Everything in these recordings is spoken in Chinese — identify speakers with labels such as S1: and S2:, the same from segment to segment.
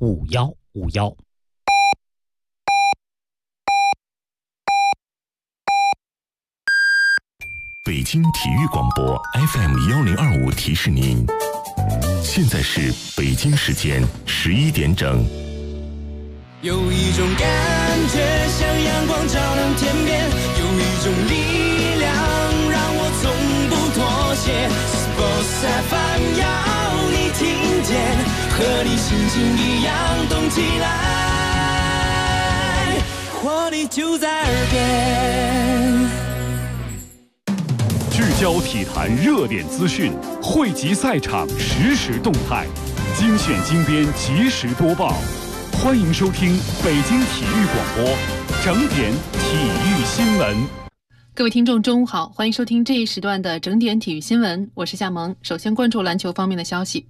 S1: 5151。
S2: 北京体育广播 FM1025 提示您，现在是北京时间11点整。
S3: 有一种感觉像阳光照亮天边，有一种力量让我从不妥协。Sports FM 要你听见，和你心情一样动起来，活力就在耳边。
S4: 聚焦体坛热点资讯，汇集赛场实时动态，精选精编及时播报。欢迎收听北京体育广播整点体育新闻。
S5: 各位听众中午好，欢迎收听这一时段的整点体育新闻，我是夏萌。首先关注篮球方面的消息。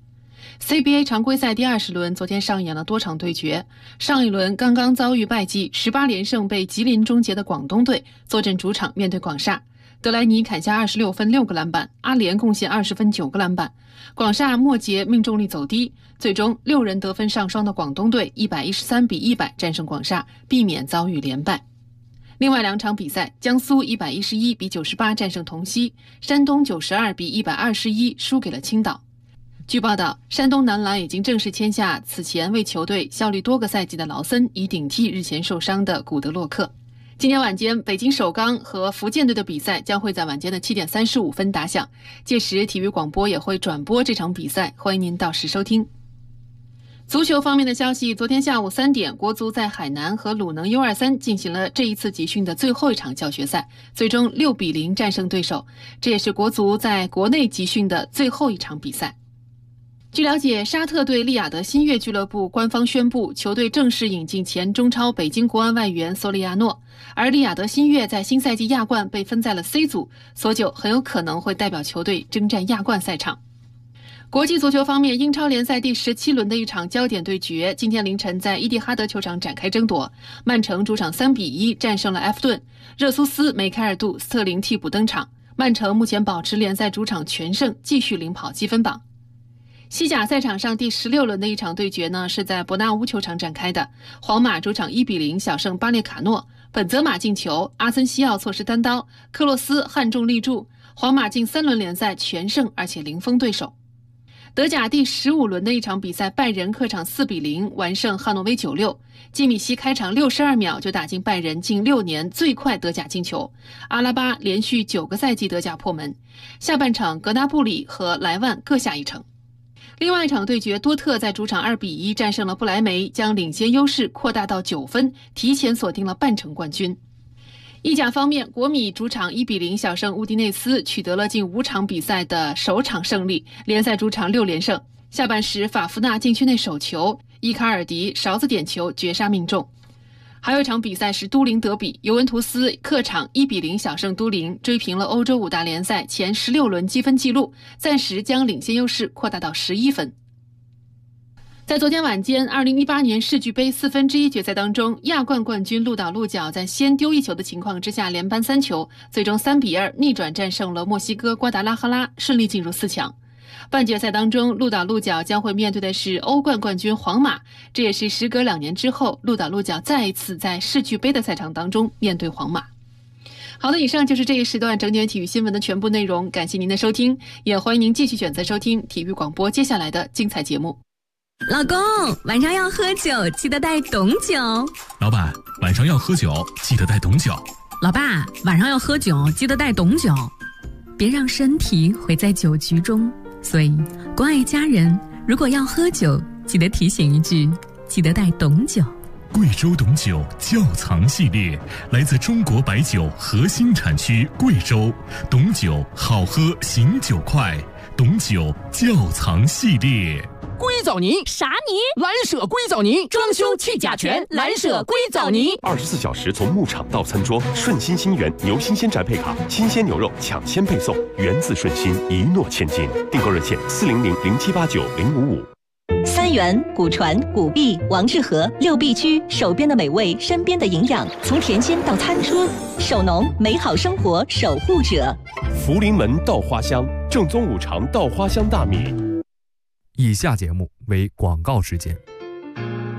S5: CBA 常规赛第20轮昨天上演了多场对决，上一轮刚刚遭遇败绩，18连胜被吉林终结的广东队坐镇主场面对广厦，德莱尼砍下26分6个篮板，阿联贡献20分9个篮板，广厦末节命中率走低，最终6人得分上双的广东队113比100战胜广厦，避免遭遇连败。另外2场比赛，江苏111比98战胜同曦，山东92比121输给了青岛。据报道，山东男篮已经正式签下此前为球队效力多个赛季的劳森，以顶替日前受伤的古德洛克。今天晚间，北京首钢和福建队的比赛将会在晚间的7点35分打响，届时体育广播也会转播这场比赛，欢迎您到时收听。足球方面的消息，昨天下午3点，国足在海南和鲁能 U23 进行了这一次集训的最后一场教学赛，最终6比0战胜对手，这也是国足在国内集训的最后一场比赛。据了解，沙特队利雅得新月俱乐部官方宣布，球队正式引进前中超北京国安外援索里亚诺，而利雅得新月在新赛季亚冠被分在了 C 组，索九很有可能会代表球队征战亚冠赛场。国际足球方面，英超联赛第17轮的一场焦点对决，今天凌晨在伊蒂哈德球场展开争夺。曼城主场3比1战胜了埃弗顿，热苏斯、梅开二度、斯特林替补登场。曼城目前保持联赛主场全胜，继续领跑积分榜。西甲赛场上第16轮的一场对决呢，是在伯纳乌球场展开的。皇马主场1比0小胜巴列卡诺，本泽马进球，阿森西奥错失单刀，克洛斯悍中立柱，皇马近3轮联赛全胜，而且零封对手。德甲第15轮的一场比赛，拜仁客场4比0完胜汉诺威96，基米希开场62秒就打进拜仁近6年最快德甲进球，阿拉巴连续9个赛季德甲破门。下半场格纳布里和莱万各下一城。另外一场对决，多特在主场2比1战胜了不莱梅，将领先优势扩大到9分，提前锁定了半程冠军。意甲方面，国米主场1比0小胜乌迪内斯，取得了近5场比赛的首场胜利，联赛主场6连胜。下半时，法夫纳禁区内手球，伊卡尔迪勺子点球绝杀命中。还有一场比赛是都灵德比，尤文图斯客场1比0小胜都灵，追平了欧洲5大联赛前16轮积分纪录，暂时将领先优势扩大到11分。在昨天晚间2018年世俱杯1/4决赛当中，亚冠冠军鹿岛鹿角在先丢一球的情况之下连扳3球，最终3比2逆转战胜了墨西哥瓜达拉哈拉，顺利进入4强。半决赛当中，鹿岛鹿角将会面对的是欧冠冠军皇马，这也是时隔2年之后，鹿岛鹿角再一次在世俱杯的赛场当中面对皇马。好的，以上就是这一时段整点体育新闻的全部内容，感谢您的收听，也欢迎您继续选择收听体育广播接下来的精彩节目。
S6: 老公，晚上要喝酒，记得带董酒。
S7: 老板，晚上要喝酒，记得带董酒。
S6: 老爸，晚上要喝酒，记得带董酒。别让身体毁在酒局中，所以关爱家人，如果要喝酒，记得提醒一句，记得带董酒。
S2: 贵州董酒窖藏系列，来自中国白酒核心产区贵州，董酒好喝醒酒快，董酒窖藏系列。
S8: 硅藻泥
S6: 啥泥？
S8: 蓝舍硅藻泥，装修去甲醛，蓝舍硅藻泥。
S9: 24小时从牧场到餐桌，顺心新源牛新鲜宅配卡，新鲜牛肉抢先配送，源自顺心，一诺千金。订购热线40007890555。
S10: 三元、古传、古壁、王致和6必居，手边的美味，身边的营养，从甜心到餐桌，手农美好生活守护者。
S9: 福临门稻花香，正宗五常稻花香大米。
S11: 以下节目为广告时间。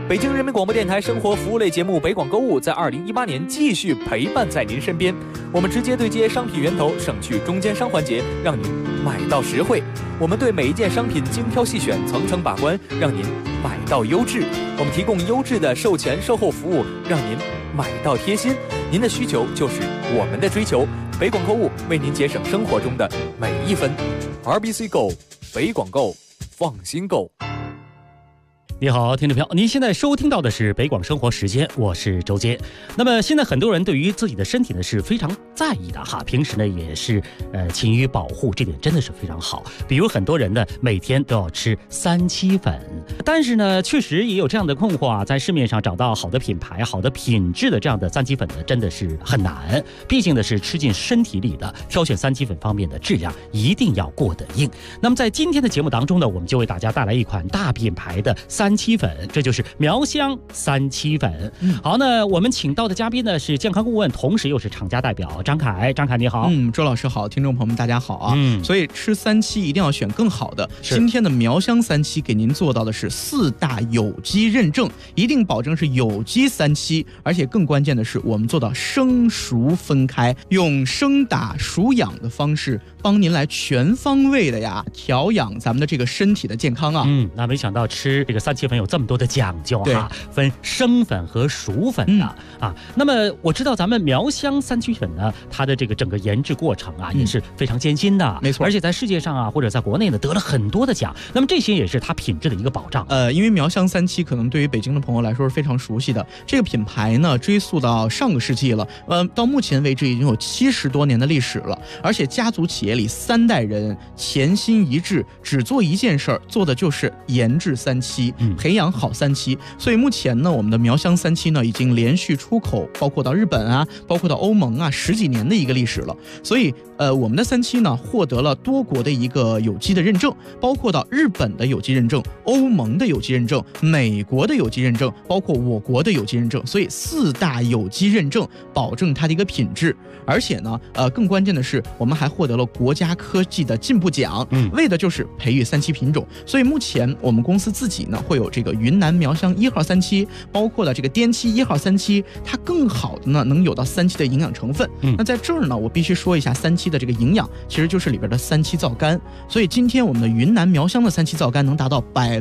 S1: 北京人民广播电台生活服务类节目北广购物在2018年继续陪伴在您身边。我们直接对接商品源头，省去中间商环节，让您买到实惠。我们对每一件商品精挑细选，层层把关，让您买到优质。我们提供优质的售前售后服务，让您买到贴心。您的需求就是我们的追求。北广购物为您节省生活中的每一分。RBC Go， 北广购，放心购。
S11: 你好，听众朋友，您现在收听到的是北广生活时间，我是周杰。那么现在很多人对于自己的身体呢是非常在意的哈，平时呢也是勤于保护，这点真的是非常好。比如很多人呢每天都要吃3七粉，但是呢确实也有这样的困惑啊，在市面上找到好的品牌、好的品质的这样的3七粉呢真的是很难，毕竟呢是吃进身体里的，挑选3七粉方面的质量一定要过得硬。那么在今天的节目当中呢，我们就为大家带来一款大品牌的3七粉，这就是苗香3七粉。好，那我们请到的嘉宾呢是健康顾问，同时又是厂家代表张凯。张凯你好。
S12: 周老师好，听众朋友们大家好啊。所以吃3七一定要选更好的。今天的苗香3七给您做到的是4大有机认证，一定保证是有机3七，而且更关键的是我们做到生熟分开，用生打熟养的方式帮您来全方位的调养咱们的这个身体的健康啊。
S11: 那没想到吃这个3七粉有这么多的讲究哈，分生粉和熟粉的啊。那么我知道咱们苗香3七粉呢，它的这个整个研制过程啊也是非常艰辛的，
S12: 没错。
S11: 而且在世界上啊或者在国内呢得了很多的奖，那么这些也是它品质的一个保障。
S12: 因为苗香3七可能对于北京的朋友来说是非常熟悉的，这个品牌呢追溯到上个世纪了，到目前为止已经有70多年的历史了，而且家族企业里3代人潜心一致，只做一件事儿，做的就是研制3七，培养好3七。所以目前呢，我们的苗香3七呢已经连续出口，包括到日本啊，包括到欧盟啊，10几年的一个历史了。所以我们的3七呢获得了多国的一个有机的认证，包括到日本的有机认证、欧盟的有机认证、美国的有机认证，包括我国的有机认证。所以4大有机认证保证它的一个品质。而且呢更关键的是，我们还获得了国家科技的进步奖，为的就是培育3七品种。所以目前我们公司自己呢会有这个云南苗香1号3七，包括了这个滇七1号3七，它更好的呢能有到3七的营养成分。那在这儿呢，我必须说一下3七的这个营养，其实就是里边的3七皂苷。所以今天我们的云南苗香的3七皂苷能达到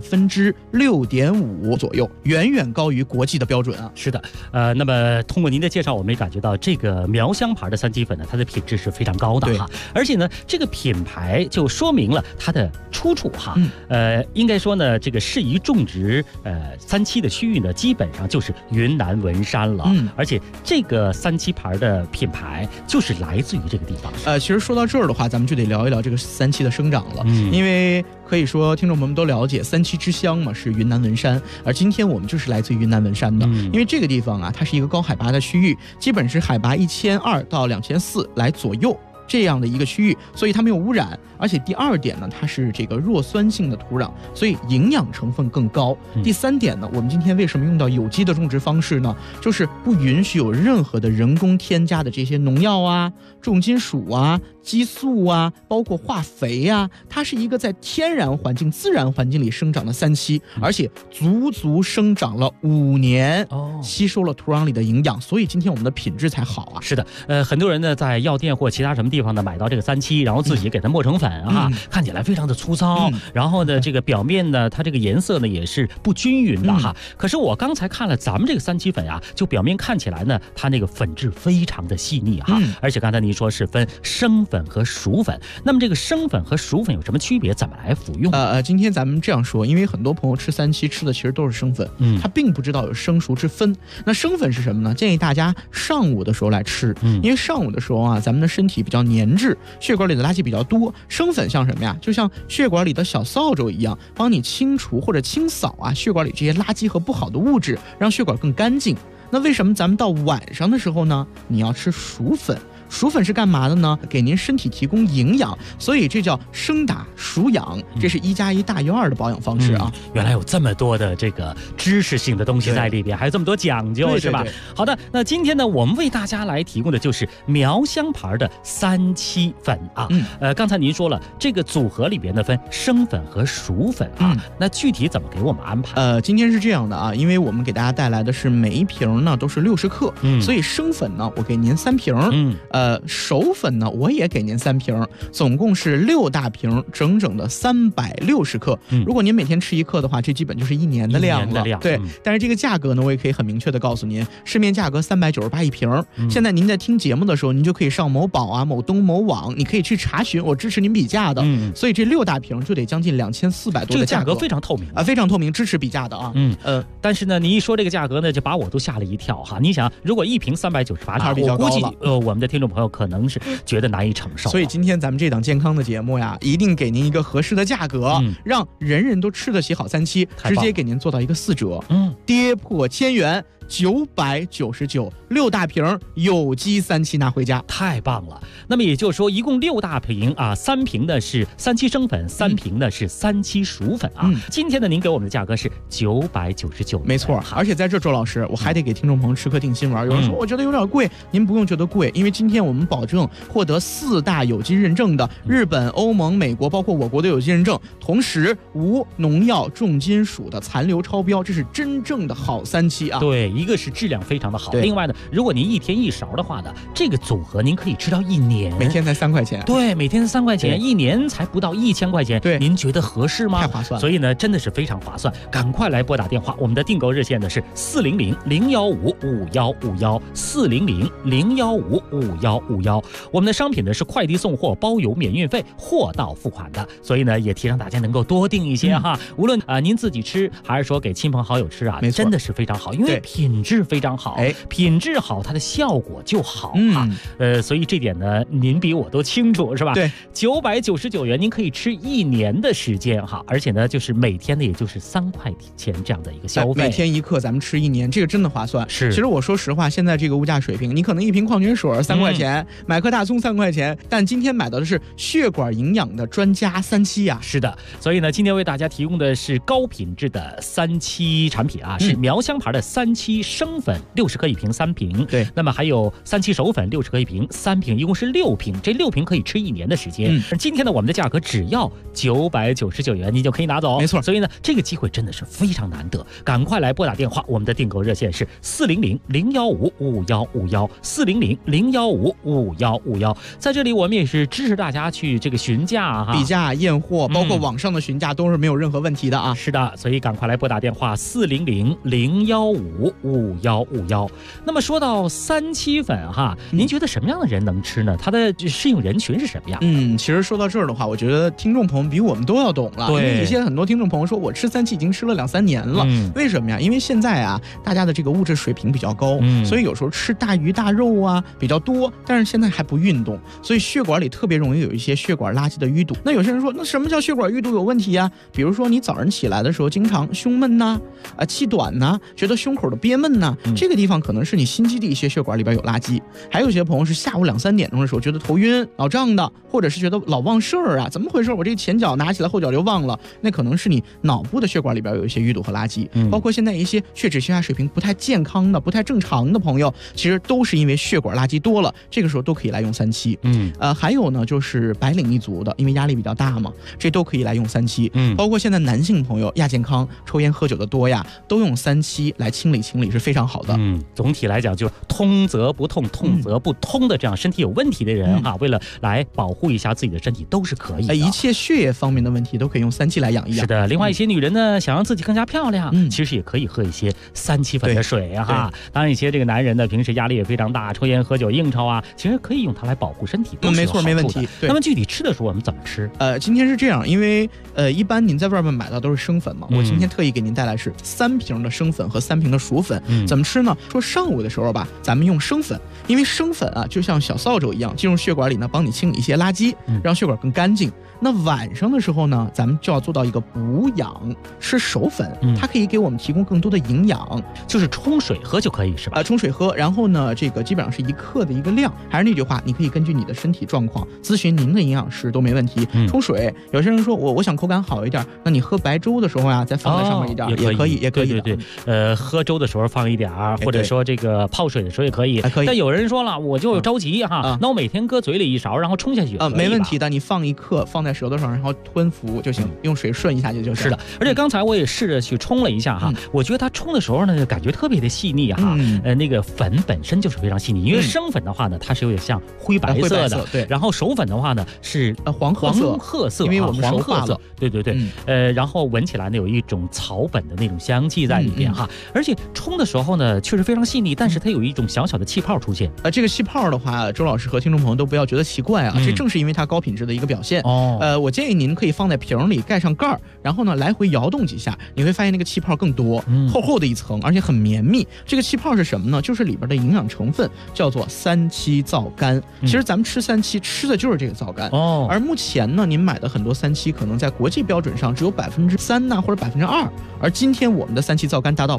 S12: 6.5%左右，远远高于国际的标准啊。
S11: 是的，那么通过您的介绍，我们也感觉到这个苗香牌的3七粉呢，它的品质是非常高的哈。而且呢，这个品牌就说明了它的出处哈。应该说呢，这个适宜种植3七的区域呢，基本上就是云南文山了。而且这个3七牌的品牌就是来自于这个地方。
S12: 其实说到这儿的话，咱们就得聊一聊这个3七的生长了。因为可以说听众朋友们都了解3七之乡嘛是云南文山，而今天我们就是来自于云南文山的。因为这个地方啊，它是一个高海拔的区域，基本是海拔1200到2400来左右这样的一个区域，所以它没有污染。而且第2点呢，它是这个弱酸性的土壤，所以营养成分更高。第3点呢，我们今天为什么用到有机的种植方式呢？就是不允许有任何的人工添加的这些农药啊、重金属啊、激素啊，包括化肥啊，它是一个在天然环境、自然环境里生长的3七，而且足足生长了5年，吸收了土壤里的营养，所以今天我们的品质才好啊。
S11: 是的，很多人呢在药店或其他什么地方呢买到这个3七，然后自己给它磨成粉啊，看起来非常的粗糙，然后呢这个表面呢它这个颜色呢也是不均匀的哈。可是我刚才看了咱们这个3七粉啊，就表面看起来呢它那个粉质非常的细腻哈，而且刚才您说是分生粉和熟粉，那么这个生粉和熟粉有什么区别？怎么来服用？
S12: 今天咱们这样说，因为很多朋友吃3七吃的其实都是生粉，他并不知道有生熟之分。那生粉是什么呢？建议大家上午的时候来吃，因为上午的时候啊，咱们的身体比较粘滞，血管里的垃圾比较多。生粉像什么呀？就像血管里的小扫帚一样，帮你清除或者清扫啊血管里这些垃圾和不好的物质，让血管更干净。那为什么咱们到晚上的时候呢，你要吃熟粉？ 薯粉是干嘛的呢？给您身体提供营养，所以这叫生打熟养，这是1+1大于2的保养方式啊。
S11: 原来有这么多的这个知识性的东西在里边，还有这么多讲究，是吧？好的，那今天呢，我们为大家来提供的就是苗香牌的37粉啊。刚才您说了，这个组合里边呢分生粉和熟粉啊，那具体怎么给我们安排？
S12: 今天是这样的啊，因为我们给大家带来的是每一瓶呢都是60克，所以生粉呢我给您3瓶，熟粉呢我也给您3瓶，总共是6大瓶，整整的360克。如果您每天吃1克的话，这基本就是1年的量了。对，但是这个价格呢，我也可以很明确的告诉您，市面价格398一瓶。现在您在听节目的时候，您就可以上某宝啊、某东、某网，你可以去查询，我支持您比价的。所以这6大瓶就得将近2400多的价格，
S11: 这个价格非常透明
S12: 啊，非常透明，支持比价的啊。
S11: 但是呢，你一说这个价格呢，就把我都吓了一跳哈。你想，如果1瓶398，我估计我们的听众朋友可能是觉得难以承受。
S12: 所以今天咱们这档健康的节目呀，一定给您一个合适的价格，让人人都吃得起好37，直接给您做到一个4折，跌破1000元。999 6大瓶有机37拿回家，
S11: 太棒了。那么也就是说，一共6大瓶啊，3瓶呢是37生粉，3瓶呢是37熟粉啊。今天呢，您给我们的价格是999，
S12: 没错。而且在这，周老师，我还得给听众朋友吃颗定心丸。有人说我觉得有点贵，您不用觉得贵，因为今天我们保证获得4大有机认证的日本、欧盟、美国，包括我国的有机认证，同时无农药、重金属的残留超标，这是真正的好37啊。
S11: 对。一个是质量非常的好，另外呢，如果您1天1勺的话呢，这个组合您可以吃到1年，
S12: 每天才3块钱。
S11: 对，每天3块钱，1年才不到1000块钱。
S12: 对，
S11: 您觉得合适吗？
S12: 太划算。
S11: 所以呢，真的是非常划算，赶快来拨打电话，我们的订购热线呢是400-015-5151，400-015-5151。我们的商品呢是快递送货，包邮免运费，货到付款的，所以呢也提倡大家能够多订一些哈，无论您自己吃还是说给亲朋好友吃啊，真的是非常好，因为品质非常好，品质好，它的效果就好啊。所以这点呢，您比我都清楚，是吧？
S12: 对
S11: ，999元您可以吃1年的时间哈，而且呢，就是每天呢，也就是3块钱这样的一个消费，
S12: 每天1克，咱们吃1年，这个真的划算。
S11: 是，
S12: 其实我说实话，现在这个物价水平，你可能1瓶矿泉水3块钱，买颗大葱3块钱，但今天买到的是血管营养的专家37呀。
S11: 是的，所以呢，今天为大家提供的是高品质的37产品啊，是苗香牌的37生粉60克1瓶3瓶，
S12: 对，
S11: 那么还有37熟粉60克1瓶3瓶，一共是6瓶，这6瓶可以吃1年的时间。今天呢，我们的价格只要999元，你就可以拿走，
S12: 没错。
S11: 所以呢，这个机会真的是非常难得，赶快来拨打电话，我们的订购热线是400-015-5151，400-015-5151。在这里，我们也是支持大家去这个询价哈，
S12: 比价验货，包括网上的询价都是没有任何问题的啊。
S11: 是的，所以赶快来拨打电话400-015-5151。那么说到37粉哈，您觉得什么样的人能吃呢？它的适应人群是什么样？
S12: 其实说到这儿的话，我觉得听众朋友比我们都要懂了。因为有些很多听众朋友说，我吃37已经吃了2-3年了，为什么呀？因为现在啊，大家的这个物质水平比较高，所以有时候吃大鱼大肉啊比较多，但是现在还不运动，所以血管里特别容易有一些血管垃圾的淤堵。那有些人说，那什么叫血管淤堵有问题呀？比如说你早上起来的时候经常胸闷呐，气短呐，觉得胸口的憋闷呐，这个地方可能是你心肌的一些血管里边有垃圾。还有一些朋友是下午2-3点钟的时候觉得头晕脑胀的，或者是觉得老忘事儿啊，怎么回事？我这前脚拿起来后脚就忘了，那可能是你脑部的血管里边有一些淤堵和垃圾。包括现在一些血脂血压水平不太健康的不太正常的朋友，其实都是因为血管垃圾多了，这个时候都可以来用37。还有呢就是白领一族的，因为压力比较大嘛，这都可以来用37。包括现在男性朋友亚健康抽烟喝酒的多呀，都用37来清理是非常好的。
S11: 总体来讲就通则不痛，痛则不通的这样身体有问题的人为了来保护一下自己的身体都是可以的。
S12: 一切血液方面的问题都可以用37来养一养。
S11: 是的，另外一些女人呢，想让自己更加漂亮，其实也可以喝一些37粉的水哈。当然一些这个男人呢，平时压力也非常大，抽烟喝酒应酬啊，其实可以用它来保护身体，
S12: 没错，没问题。
S11: 那么具体吃的时候我们怎么吃？
S12: 今天是这样，因为一般您在外面买到都是生粉嘛，我今天特意给您带来是3瓶的生粉和3瓶的熟粉。 粉。怎么吃呢？说上午的时候吧，咱们用生粉，因为生粉啊就像小扫帚一样进入血管里呢，帮你清理一些垃圾，让血管更干净。那晚上的时候呢，咱们就要做到一个补养，吃熟粉，它可以给我们提供更多的营养，
S11: 就是冲水喝就可以是吧？
S12: 冲水喝，然后呢，这个基本上是1克的一个量。还是那句话，你可以根据你的身体状况咨询您的营养师都没问题。冲水，有些人说我想口感好一点，那你喝白粥的时候呀，再放在上面一点，也可以，也可以。
S11: 对，喝粥的时候放一点，或者说这个泡水的时候也可以。但有人说了，我就着急哈，那我每天搁嘴里1勺，然后冲下去
S12: 没问题的。你放1克，放在舌头上，然后吞服就行，用水顺一下就是。
S11: 是的，而且刚才我也试着去冲了一下哈，我觉得它冲的时候呢，感觉特别的细腻哈。那个粉本身就是非常细腻，因为生粉的话呢，它是有点像灰白色的，
S12: 对。
S11: 然后熟粉的话呢是
S12: 黄褐色，
S11: 因为我们
S12: 黄褐色，
S11: 对。然后闻起来呢有一种草本的那种香气在里边哈，而且冲的时候呢确实非常细腻，但是它有一种小小的气泡出现。
S12: 这个气泡的话，周老师和听众朋友都不要觉得奇怪啊，这正是因为它高品质的一个表现。我建议您可以放在瓶里，盖上盖儿，然后呢来回摇动几下，你会发现那个气泡更多，厚厚的一层，而且很绵密。这个气泡是什么呢？就是里边的营养成分叫做3七皂苷。其实咱们吃3七吃的就是这个皂苷。而目前呢，您买的很多3七可能在国际标准上只有3%呐，或者2%，而今天我们的3七皂苷达到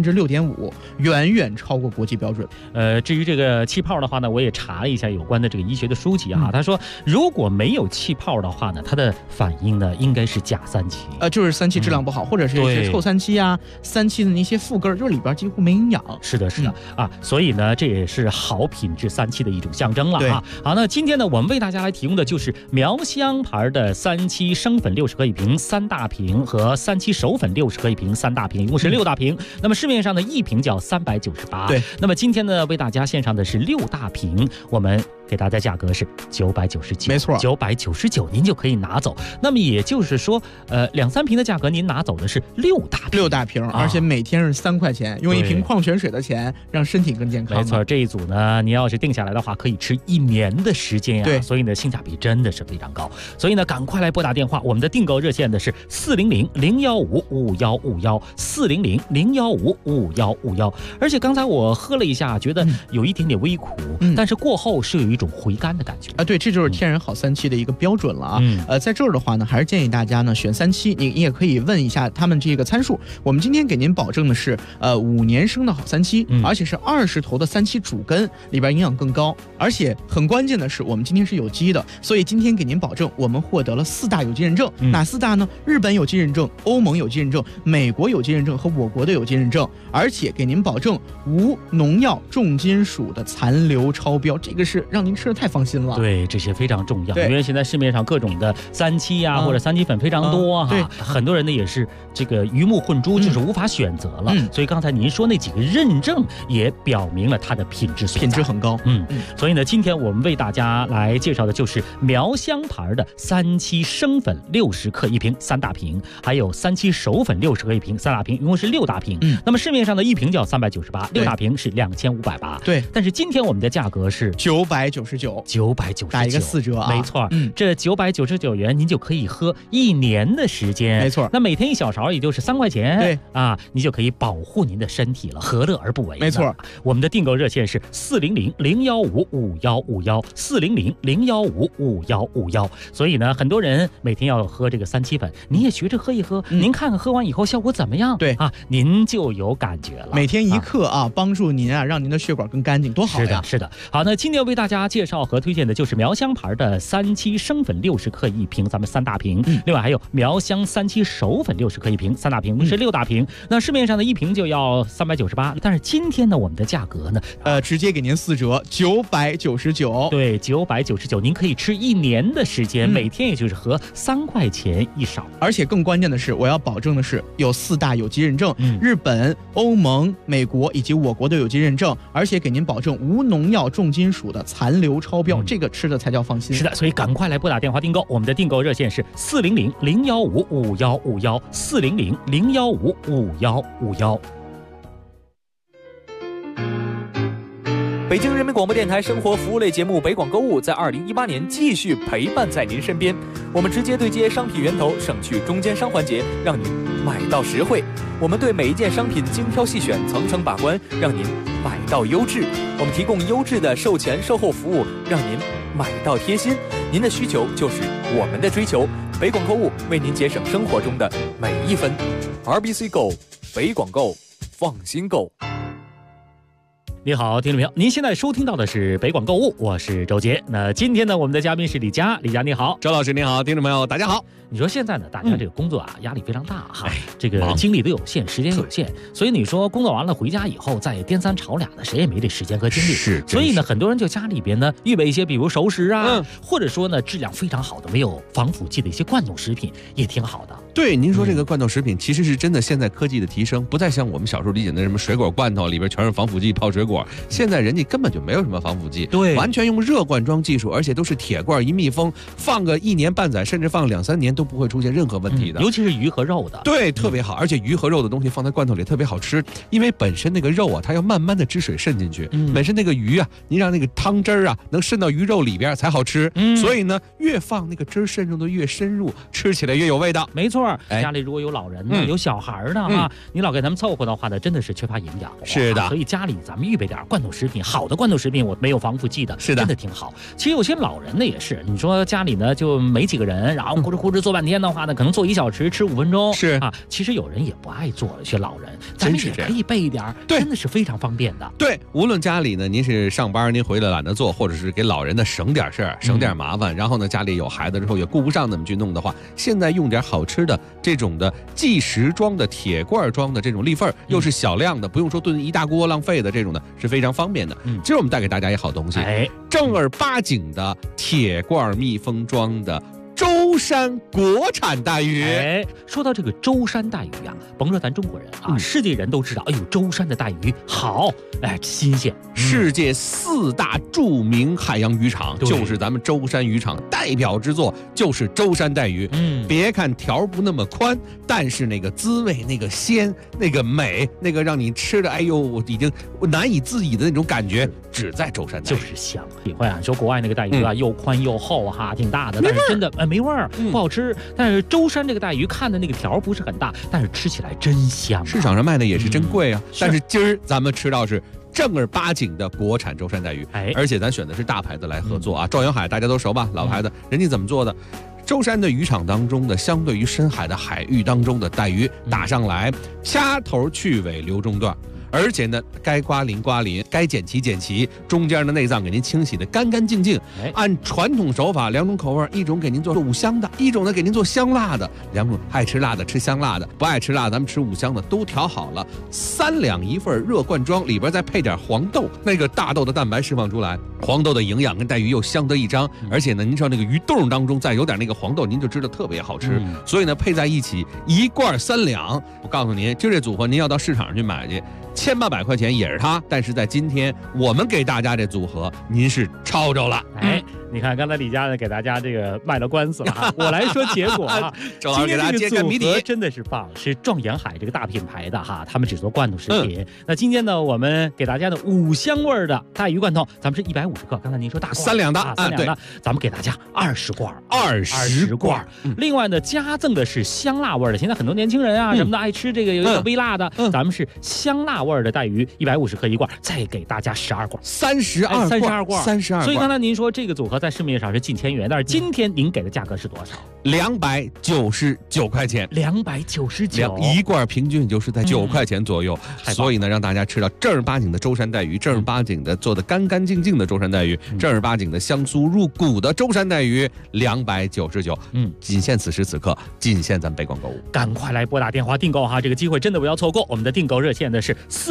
S12: 6.5%，远远超过国际标准。
S11: 至于这个气泡的话呢，我也查了一下有关的这个医学的书籍啊，他说如果没有气泡的话呢，它的反应呢应该是假3七，
S12: 就是3七质量不好，或者是臭3七啊，3七的那些副根就是里边几乎没营养。
S11: 是的啊，所以呢这也是好品质3七的一种象征了啊。好，那今天呢我们为大家来提供的就是苗香牌的3七生粉60克一瓶3大瓶和3七熟粉60克一瓶3大瓶，一共是6大瓶。那么市面上的一瓶叫398。
S12: 对，
S11: 那么今天呢为大家献上的是6大瓶，我们给大家价格是999，
S12: 没错
S11: ，999您就可以拿走。那么也就是说，2-3瓶的价格您拿走的是6大瓶，
S12: 而且每天是3块钱，用1瓶矿泉水的钱让身体更健康。
S11: 没错，这一组呢，你要是定下来的话，可以吃1年的时间呀。
S12: 对，
S11: 所以呢，性价比真的是非常高。所以呢，赶快来拨打电话，我们的订购热线的是400-015-5151，400-015-5151。而且刚才我喝了一下，觉得有一点点微苦，但是过后是有一种回甘的感觉
S12: 啊。对，这就是天然好3七的一个标准了啊。在这儿的话呢，还是建议大家呢选3七，你也可以问一下他们这个参数。我们今天给您保证的是5年生的好3七，而且是20头的3七主根，里边营养更高，而且很关键的是我们今天是有机的，所以今天给您保证我们获得了4大有机认证。哪4大呢？日本有机认证、欧盟有机认证、美国有机认证和我国的有机认证，而且给您保证无农药、重金属的残留超标，这个是让您吃的太放心了。
S11: 对，这些非常重要，因为现在市面上各种的3七呀或者3七粉非常多哈，很多人呢也是这个鱼目混珠，就是无法选择了。所以刚才您说那几个认证也表明了它的品质
S12: 很高。
S11: 所以呢，今天我们为大家来介绍的就是苗香牌的3七生粉60克一瓶3大瓶，还有3七熟粉60克一瓶3大瓶，一共是6大瓶。那么市面上的一瓶叫398，6大瓶是2580。
S12: 对，
S11: 但是今天我们的价格是
S12: 999，打一个4折啊。
S11: 没错，这999元您就可以喝1年的时间。
S12: 没错，
S11: 那每天1小勺也就是3块钱。
S12: 对
S11: 啊，你就可以保护您的身体了，何乐而不为？
S12: 没错，
S11: 我们的订购热线是400-015-5151，400-015-5151。所以呢，很多人每天要喝这个3七粉，你也学着喝一喝，您看看喝完以后效果怎么样？
S12: 对
S11: 啊，您就有感觉了。
S12: 每天1克啊，帮助您啊，让您的血管更干净，多好呀！
S11: 是的。好，那今天为大家介绍和推荐的就是苗香牌的3七生粉60克一瓶，咱们3大瓶。另外还有苗香3七熟粉60克一瓶，3大瓶是6大瓶。那市面上的一瓶就要398，但是今天呢，我们的价格呢，
S12: 直接给您4折，999。
S11: 对，999，您可以吃1年的时间，每天也就是喝3块钱1勺。
S12: 而且更关键的是，我要保证的是有4大有机认证，日本、欧盟、美国以及我国的有机认证，而且给您保证无农药、重金属的残留超标，这个吃的才叫放心。
S11: 是的，所以赶快来拨打电话订购，我们的订购热线是400-015-5151，400-015-5151。
S1: 北京人民广播电台生活服务类节目北广购物在2018年继续陪伴在您身边，我们直接对接商品源头，省去中间商环节，让您买到实惠。 我们对每一件商品精挑细选，层层把关，让您买到优质。我们提供优质的售前售后服务，让您买到贴心。您的需求就是我们的追求。北广购物为您节省生活中的每一分。RBC Go， 北广购，放心购。
S11: 你好，听众朋友，您现在收听到的是北广购物，我是周杰。那今天呢，我们的嘉宾是李佳，李佳你好，
S13: 周老师你好，听众朋友大家好。
S11: 你说现在呢，大家这个工作啊，压力非常大哈，这个精力都有限，时间有限，所以你说工作完了回家以后再颠三吵俩的，谁也没这时间和精力。
S13: 是，
S11: 所以呢，很多人就家里边呢预备一些，比如熟食啊，或者说呢质量非常好的、没有防腐剂的一些罐头食品，也挺好的。
S13: 对，您说这个罐头食品其实是真的，现在科技的提升，不再像我们小时候理解的什么水果罐头里边全是防腐剂泡水果，现在人家根本就没有什么防腐剂，
S11: 对，
S13: 完全用热罐装技术，而且都是铁罐一密封，放个1年半载，甚至放2、3年都不会出现任何问题的。
S11: 尤其是鱼和肉的，
S13: 对，特别好，而且鱼和肉的东西放在罐头里特别好吃，因为本身那个肉啊，它要慢慢的汁水渗进去，本身那个鱼啊，您让那个汤汁啊能渗到鱼肉里边才好吃，所以呢，越放那个汁渗入的越深入，吃起来越有味道。
S11: 没错，家里如果有老人呢，有小孩呢啊，你老给他们凑合的话呢，真的是缺乏营养。
S13: 是的，
S11: 所以家里咱们预备点罐头食品，好的罐头食品，我没有防腐剂的，
S13: 是的，
S11: 真的挺好。其实有些老人呢也是，你说家里呢就没几个人，然后呼哧做半天的话呢，可能做1小时吃5分钟，是啊。其实有人也不爱做，有些老人，咱们也可以备一点，真的是非常方便的。
S13: 对，无论家里呢，您是上班您回来懒得做，或者是给老人呢省点事儿，省点麻烦，然后呢家里有孩子之后也顾不上怎么去弄的话，现在用点好吃的这种的即食装的铁罐装的这种立份，又是小量的，不用说炖一大锅浪费的这种的，是非常方便的。今儿我们带给大家一好东西，正儿八经的铁罐密封装的舟山国产带鱼。
S11: 说到这个舟山带鱼啊，甭说咱中国人啊，世界人都知道，哎呦，舟山的带鱼好，新鲜。
S13: 世界4大著名海洋渔场就是咱们舟山渔场，代表之作就是舟山带鱼。别看条不那么宽，但是那个滋味、那个鲜、那个美、那个让你吃的哎呦已经难以自已的那种感觉，只在舟山带鱼。
S11: 就是香。体会啊，说国外那个带鱼啊，又宽又厚哈，挺大的，但是真的没味儿，不好吃。但是舟山这个带鱼看的那个条不是很大，但是吃起来真香。
S13: 市场上卖的也是真贵啊，但是今儿咱们吃到是正儿八经的国产舟山带鱼，而且咱选的是大牌子来合作啊。壮阳海大家都熟吧，老牌子，人家怎么做的？舟山的渔场当中的，相对于深海的海域当中的带鱼打上来，掐头去尾留中段。而且呢，该刮鳞刮鳞，该剪鳍剪鳍，中间的内脏给您清洗的干干净净。按传统手法，2种口味，一种给您做5香的，一种呢给您做香辣的，2种，爱吃辣的吃香辣的，不爱吃辣咱们吃5香的，都调好了，3两一份热罐装，里边再配点黄豆，那个大豆的蛋白释放出来，黄豆的营养跟带鱼又相得益彰，而且呢，您知道那个鱼冻当中再有点那个黄豆，您就知道特别好吃。所以呢，配在一起1罐3两，我告诉您，就这组合您要到市场上去买去。1800块钱也是它，但是在今天我们给大家这组合，您是抄着了。
S11: 你看刚才李佳呢给大家这个卖了官司了，我来说结果啊。
S13: 周老师给大家揭开谜底，
S11: 真的是棒，是壮阳海这个大品牌的哈，他们只做罐头食品。那今天呢，我们给大家的5香味的带鱼罐头，咱们是150克，刚才您说大罐
S13: 3两的
S11: ，3两的，咱们给大家20罐
S13: ，20罐。
S11: 另外呢，加赠的是香辣味的，现在很多年轻人啊什么的爱吃这个有点微辣的，咱们是香辣味的带鱼150克1罐，再给大家12罐
S13: ，32罐。
S11: 所以刚才您说这个组合在市面上是近1000元，但是今天您给的价格是多少
S13: ？299块钱
S11: ，299，
S13: 一罐平均也就是在9块钱左右。所以呢，让大家吃到正儿八经的舟山带鱼，正儿八经的做的干干净净的舟山带鱼，正儿八经的香酥入骨的舟山带鱼，299。仅限此时此刻，仅限咱们北广购物，
S11: 赶快来拨打电话订购哈，这个机会真的不要错过。我们的订购热线呢是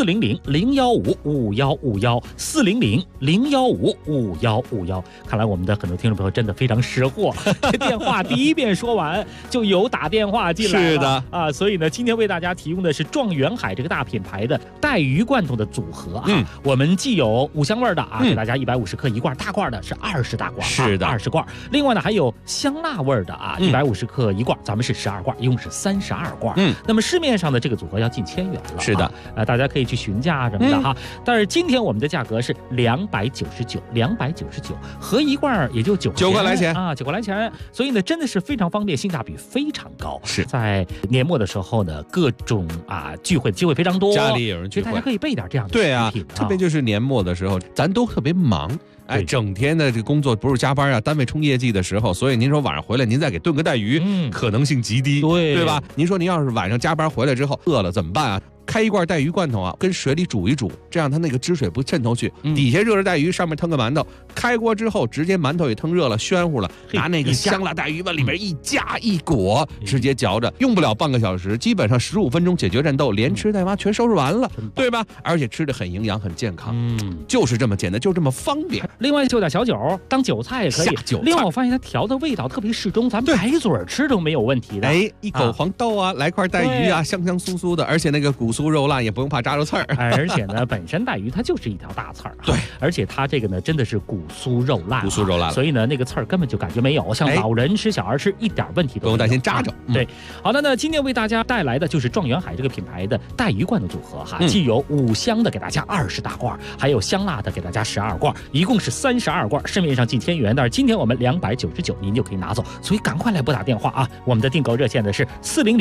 S11: 400-015-5151，400-015-5151。看来我们的很多听众朋友真的非常识货，这电话第一遍说完就有打电话进来了。
S13: 是的
S11: 啊，所以呢，今天为大家提供的是壮元海这个大品牌的带鱼罐头的组合啊。我们既有5香味的啊，给大家150克1罐，大罐的是20大罐，
S13: 是的
S11: ，20罐。另外呢，还有香辣味的啊，150克1罐，咱们是12罐，一共是32罐。那么市面上的这个组合要近1000元了。
S13: 是的，
S11: 大家可以去询价什么的哈。但是今天我们的价格是299，合一罐也就9块来钱啊，9块来钱。所以呢，真的是非常方便，性价比非常高。
S13: 是
S11: 在年末的时候呢，各种聚会机会非常多，
S13: 家里也有人聚会，
S11: 大家可以备点这样的
S13: 对啊
S11: 食品，
S13: 特别就是年末的时候，咱都特别忙。哎，整天的这工作不是加班啊，单位冲业绩的时候，所以您说晚上回来您再给炖个带鱼，可能性极低，对吧？您说您要是晚上加班回来之后饿了怎么办啊？开一罐带鱼罐头啊，跟水里煮一煮，这样它那个汁水不渗透去，底下热着带鱼，上面腾个馒头，开锅之后直接馒头也腾热了，暄乎了，拿那个香辣带鱼往里面一夹一裹，直接嚼着，用不了半个小时，基本上15分钟解决战斗，连吃带挖全收拾完了，对吧？而且吃的很营养很健康，就是这么简单，就这么方便。
S11: 另外就点小酒当韭菜也可以，另外我发现它调的味道特别适中，咱们白嘴吃都没有问题的。
S13: 哎，一口黄豆啊，来块带鱼啊，香香酥酥的，而且那个骨酥肉烂也不用怕扎着刺儿。
S11: 而且呢，本身带鱼它就是一条大刺儿，
S13: 对，
S11: 而且它这个呢真的是骨酥肉烂，
S13: 骨酥肉烂，
S11: 所以呢那个刺儿根本就感觉没有，像老人吃、小孩吃一点问题都
S13: 不用担心扎着。
S11: 对，好的，那今天为大家带来的就是状元海这个品牌的带鱼罐的组合哈，既有5香的给大家20大罐，还有香辣的给大家12罐，一共是32罐，市面上近1000元，但是今天我们299您就可以拿走，所以赶快来拨打电话啊！我们的订购热线的是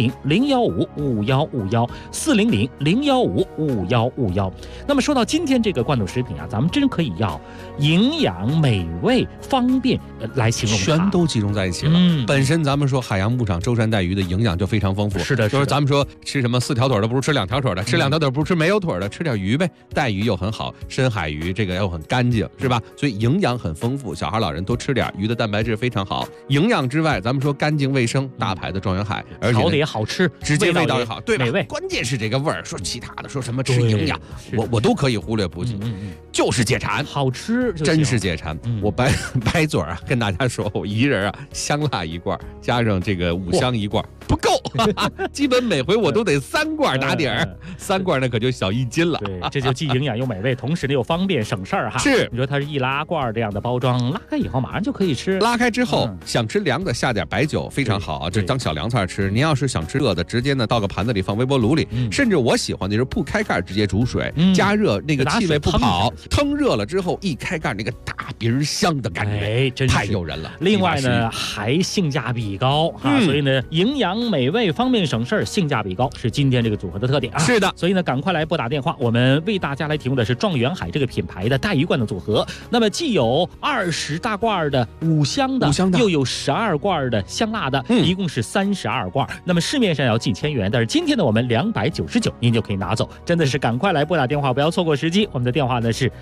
S11: 400-015-5151，400-015-5151。那么说到今天这个罐头食品啊，咱们真可以要营养、美味、方便来形容，
S13: 全都集中在一起了。本身咱们说海洋牧场舟山带鱼的营养就非常丰富，
S11: 是的，
S13: 就是咱们说吃什么4条腿的不如吃2条腿的，吃2条腿不如吃没有腿的，吃点鱼呗。带鱼又很好，深海鱼这个又很干净，是吧？所以营养很丰富，小孩老人多吃点，鱼的蛋白质非常好。营养之外，咱们说干净卫生，大牌的状元海，而且
S11: 调的也好吃，
S13: 直接味道也好，对吧？
S11: 美味。
S13: 关键是这个味儿，说其他的说什么吃营养，我都可以忽略不计，就是解馋，
S11: 好吃，
S13: 真是解馋。我白嘴啊，跟大家说，我一人啊，香辣1罐，加上这个5香1罐不够，基本每回我都得3罐打底儿，3罐那可就小1斤了。
S11: 对，这就既营养又美味，同时呢又方便省事儿哈。
S13: 是，
S11: 你说它是易拉罐这样的包装，拉开以后马上就可以吃。
S13: 拉开之后，想吃凉的下点白酒非常好啊，这当小凉菜吃。您要是想吃热的，直接呢倒个盘子里放微波炉里，甚至我喜欢的就是不开盖直接煮水，加热那个气味不跑，腾热了之后一开盖那个大鼻香的感觉，
S11: 真
S13: 太诱人了。
S11: 另外呢还性价比高哈，所以呢营养美味方便省事儿，性价比高是今天这个组合的特点啊。
S13: 是的，
S11: 所以呢赶快来拨打电话，我们为大家来提供的是状元海这个品牌的带鱼罐的组合。那么既有20大罐的5香的，又有12罐的香辣的，一共是32罐。那么市面上要近1000元，但是今天呢我们299您就可以拿走，真的是赶快来拨打电话，不要错过时机。我们的电话呢是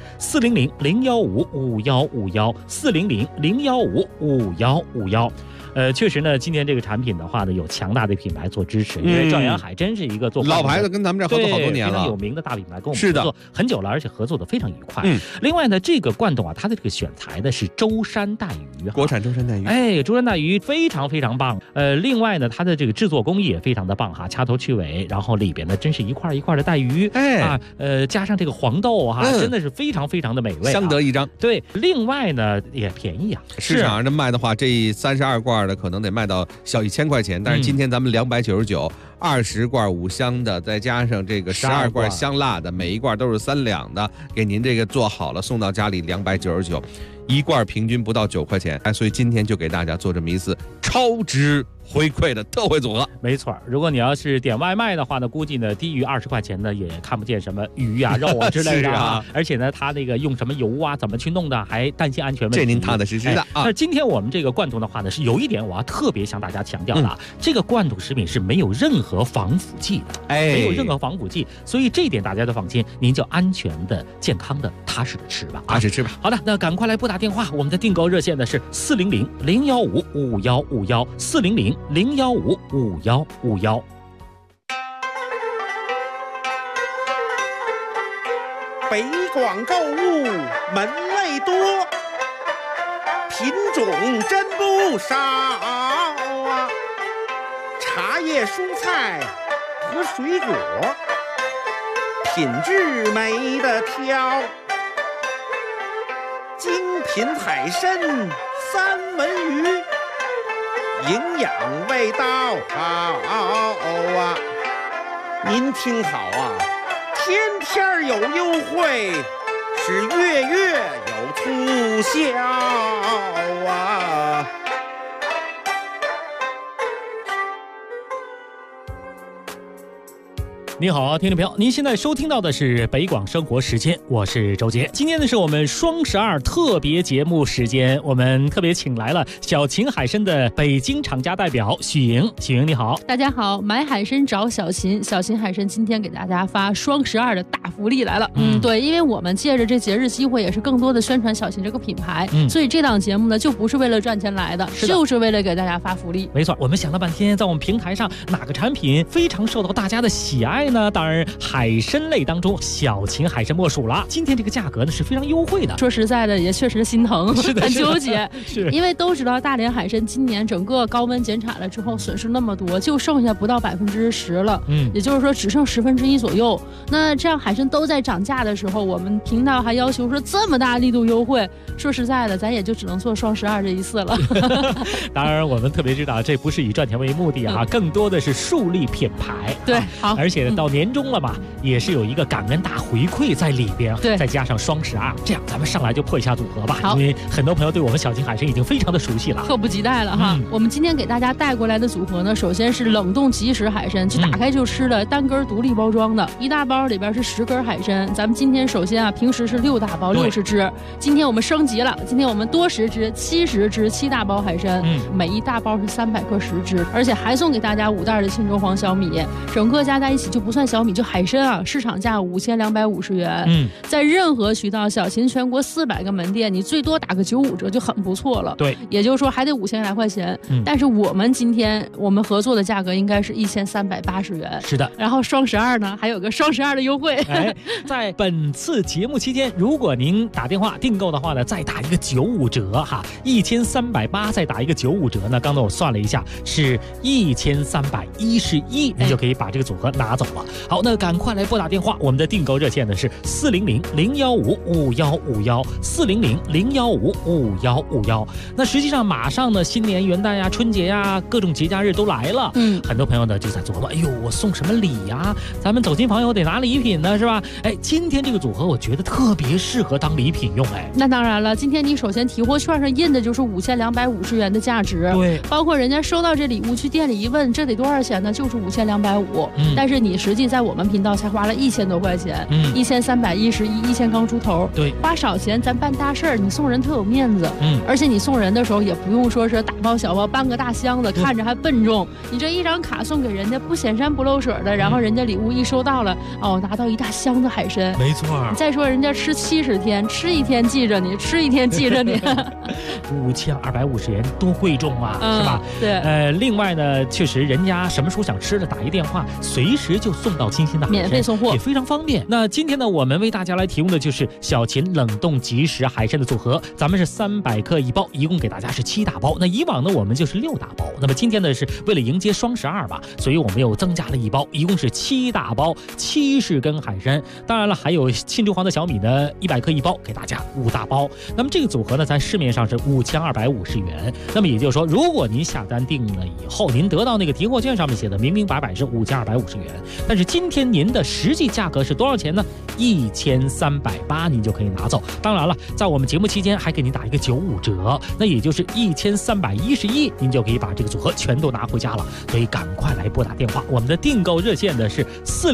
S11: 400-015-5151，400-015-5151。确实呢，今天这个产品的话呢，有强大的品牌做支持，因为状元海真是一个做
S13: 老牌子，跟咱们这合作好多年了，
S11: 非常有名的大品牌，跟我们合作很久了，而且合作的非常愉快。另外呢，这个罐头啊，它的这个选材的是舟山带鱼，
S13: 国产舟山带鱼，
S11: 哎，舟山带鱼非常非常棒。另外呢，它的这个制作工艺也非常的棒哈，掐头去尾，然后里边呢真是一块一块的带鱼，加上这个黄豆哈，真的是非常非常的美味，
S13: 相得益彰。
S11: 对，另外呢也便宜啊，
S13: 市场上这卖的话，这32罐的可能得卖到小1000块钱，但是今天咱们299，20罐5香的，再加上这个12罐香辣的，每一罐都是3两的，给您这个做好了送到家里299，一罐平均不到9块钱，所以今天就给大家做这么一次超值回馈的特惠组合。
S11: 没错，如果你要是点外卖的话呢，估计呢低于20块钱呢也看不见什么鱼啊肉啊之类的啊，而且呢它那个用什么油啊怎么去弄的还担心安全问题，
S13: 这您踏踏实实的啊。
S11: 那今天我们这个罐头的话呢，是有一点我要特别向大家强调的，这个罐头食品是没有任何防腐剂的，没有任何防腐剂，所以这一点大家都放心，您就安全的、健康的、踏实的吃吧，
S13: 踏实吃吧。
S11: 好的，那赶快来拨打电话，我们的订购热线呢是400-015-5151，400-015-5151。
S14: 北广购物门类多，品种真不少啊！茶叶、蔬菜和水果，品质没得挑。精品海参、三文鱼，营养味道好啊！您听好啊，天天有优惠，是月月有促销啊！
S11: 你好，听众朋友，您现在收听到的是北广生活时间，我是周杰。今天呢是我们双12特别节目时间，我们特别请来了小秦海参的北京厂家代表许莹。许莹你好。
S15: 大家好，买海参找小秦，小秦海参今天给大家发双12的大福利来了。对，因为我们借着这节日机会，也是更多的宣传小秦这个品牌，所以这档节目呢就不是为了赚钱来的，就是为了给大家发福利。
S11: 没错，我们想了半天，在我们平台上哪个产品非常受到大家的喜爱呢？当然海参类当中小秦海参莫属了。今天这个价格呢是非常优惠的，
S15: 说实在的也确实心疼，很纠结。
S11: 是
S15: 因为都知道大连海参今年整个高温减产了之后损失那么多，就剩下不到10%了，也就是说只剩1/10左右。那这样海参都在涨价的时候，我们频道还要求说这么大力度优惠，说实在的咱也就只能做双12这一次了。
S11: 当然我们特别知道这不是以赚钱为目的啊，更多的是树立品牌。
S15: 对，好，
S11: 而且到年终了嘛，也是有一个感恩大回馈在里边，
S15: 对，
S11: 再加上双12，这样咱们上来就破一下组合吧。
S15: 好，
S11: 因为很多朋友对我们小秦海参已经非常的熟悉了，
S15: 迫不及待了哈。我们今天给大家带过来的组合呢，首先是冷冻即食海参，就打开就吃的，单根独立包装的，一大包里边是10根海参。咱们今天首先啊，平时是6大包60只，今天我们升级了，今天我们多10只70只7大包海参，每一大包是300克10只，而且还送给大家5袋的沁州黄小米，整个加在一起就不算小米，就海参啊，市场价5250元。在任何渠道，小秦全国400个门店，你最多打个95折就很不错了。
S11: 对，
S15: 也就是说还得5000来块钱。但是我们今天我们合作的价格应该是1380元。
S11: 是的，
S15: 然后双12呢还有个双12的优惠。
S11: 在本次节目期间，如果您打电话订购的话呢，再打一个95折哈，1380再打一个95折呢，刚才我算了一下是1311，你就可以把这个组合拿走了。好，那赶快来拨打电话，我们的订购热线呢是400-015-5151，400-015-5151。那实际上马上呢，新年元旦呀、春节呀，各种节假日都来了。很多朋友呢就在琢磨，哎呦，我送什么礼呀？咱们走亲访友得拿礼品呢，是吧？今天这个组合我觉得特别适合当礼品用。
S15: 那当然了，今天你首先提货券上印的就是5250元的价值，
S11: 对，
S15: 包括人家收到这礼物去店里一问，这得多少钱呢？就是5250，但是你实际在我们频道才花了1000多块钱，1311，1000刚出头，
S11: 对，
S15: 花少钱咱办大事儿，你送人特有面子，而且你送人的时候也不用说是大包小包搬个大箱子，看着还笨重，你这一张卡送给人家不显山不漏水的，然后人家礼物一收到了，拿到一大箱子海参，
S11: 没错。
S15: 再说人家吃70天，吃1天记着你，吃1天记着你
S11: ，5250元多贵重啊，是吧？
S15: 对，
S11: 另外呢，确实人家什么时候想吃的，打一电话，随时就送到新鲜的海参，
S15: 免费送货，
S11: 也非常方便。那今天呢，我们为大家来提供的就是小秦冷冻即食海参的组合，咱们是300克一包，一共给大家是7大包。那以往呢，我们就是6大包。那么今天呢，是为了迎接双12吧，所以我们又增加了一包，一共是7大包，70根海参。当然了，还有沁州黄的小米呢，100克一包，给大家5大包。那么这个组合呢，在市面上是5250元。那么也就是说，如果您下单定了以后，您得到那个提货券上面写的明明白白是5250元，但是今天您的实际价格是多少钱呢？1380，您就可以拿走。当然了，在我们节目期间还给您打一个95折，那也就是1311，您就可以把这个组合全都拿回家了。所以赶快来拨打电话，我们的订购热线的是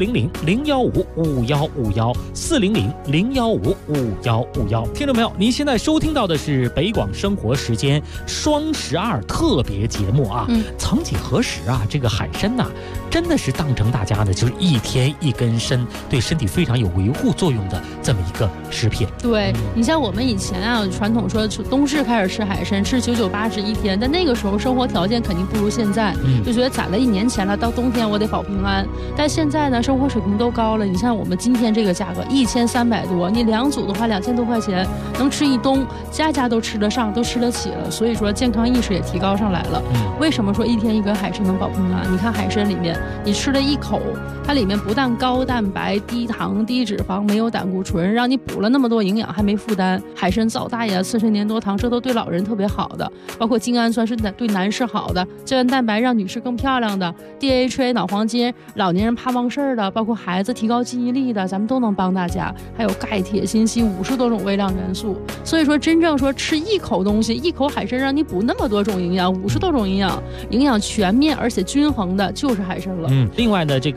S11: 400-015-5151，400-015-5151。听众朋友，您现在收听到的是北广生活时间双12特别节目啊。曾几何时啊，这个海参呐，真的是当成大家呢就是1天1根参，对身体非常有维护作用的这么一个食品。
S15: 对，你像我们以前啊，传统说冬至开始吃海参，吃998吃1天，但那个时候生活条件肯定不如现在，就觉得攒了1年钱了，到冬天我得保平安。但现在呢，生活水平都高了，你像我们今天这个价格1300多，你2组的话2000多块钱，能吃一冬，家家都吃得上，都吃得起了。所以说健康意识也提高上来了。为什么说1天1根海参能保平安？你看海参里面，你吃了1口，它里面不但高蛋白、低糖、低脂肪，没有胆固醇，让你补了那么多营养还没负担。海参早大爷、刺身粘多糖，这都对老人特别好的，包括精氨酸是对男士好的，胶原蛋白让女士更漂亮的， DHA 脑黄金，老年人怕忘事儿的，包括孩子提高记忆力的，咱们都能帮大家。还有钙、铁、锌、硒50多种微量元素。所以说真正说吃一口东西，一口海参让你补那么多种营养，50多种营养，营养全面而且均衡的就是海参了。
S11: 另外呢，这个海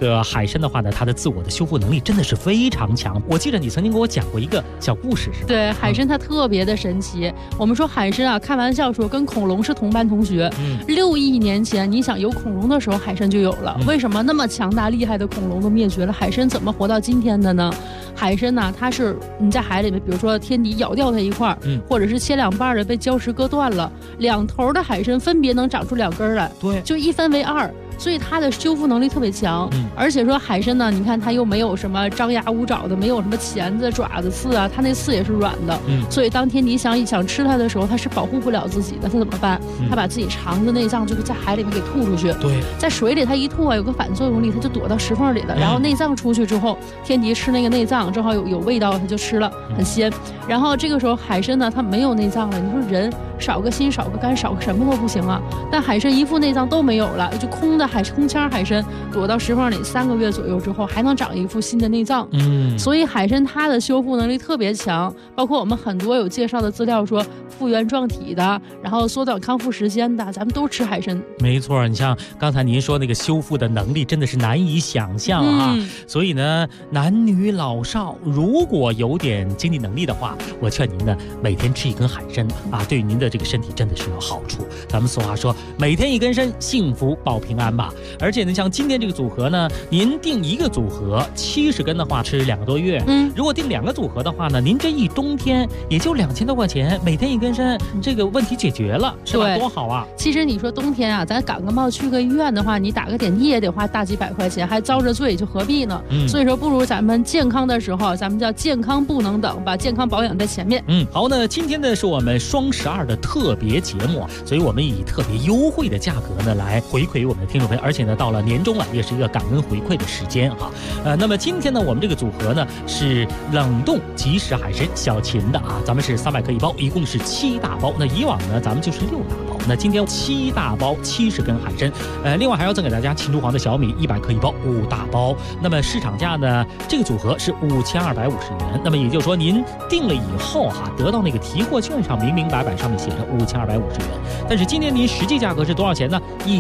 S11: 海参的话呢，它的自我的修复能力真的是非常强。我记得你曾经给我讲过一个小故事，是吧？
S15: 对，海参它特别的神奇。我们说海参啊，开玩笑说跟恐龙是同班同学。6亿年前，你想有恐龙的时候，海参就有了。为什么那么强大厉害的恐龙都灭绝了，海参怎么活到今天的呢？海参呢，它是你在海里面，比如说天敌咬掉它一块，或者是切两半的被礁石割断了，两头的海参分别能长出2根来，对，就一分为2。所以它的修复能力特别强，而且说海参呢，你看它又没有什么张牙舞爪的，没有什么钳子、爪子、刺啊，它那刺也是软的，所以当天敌想吃它的时候，它是保护不了自己的，它怎么办？它把自己肠子内脏就在海里面给吐出去，对，在水里它一吐啊，有个反作用力，它就躲到石缝里了，然后内脏出去之后，天敌吃那个内脏正好有味道，它就吃了，很鲜。然后这个时候海参呢，它没有内脏了，你说人少个心少个肝少个什么都不行啊，但海参一副内脏都没有了，就空腔海参躲到石缝里3个月左右之后，还能长一副新的内脏。所以海参它的修复能力特别强，包括我们很多有介绍的资料说复原状体的，然后缩短康复时间的，咱们都吃海参。
S11: 没错，你像刚才您说那个修复的能力真的是难以想象啊。所以呢，男女老少如果有点经济能力的话，我劝您呢每天吃1根海参啊，对您的这个身体真的是有好处。咱们俗话说，每天1根参，幸福保平安吧。而且呢，像今天这个组合呢，您订一个组合70根的话，吃2个多月。如果订2个组合的话呢，您这一冬天也就2000多块钱，每天1根参，这个问题解决了，是吧？多好啊！
S15: 其实你说冬天啊，咱感个冒去个医院的话，你打个点滴也得花大几百块钱，还遭着罪，就何必呢？所以说，不如咱们健康的时候，咱们叫健康不能等，把健康保养在前面。
S11: 好，那今天呢是我们双12的特别节目，所以我们以特别优惠的价格呢来回馈我们的听众朋友，而且呢到了年终了，也是一个感恩回馈的时间哈。那么今天呢，我们这个组合呢是冷冻即食海参小秦的啊，咱们是300克一包，一共是7大包。那以往呢，咱们就是6大包。那今天7大包70根海参，另外还要赠给大家秦都黄的小米100克一包，5大包。那么市场价呢，这个组合是5250元。那么也就是说，您订了以后哈，得到那个提货券上明明白白上面写着5250元，但是今天您实际价格是多少钱呢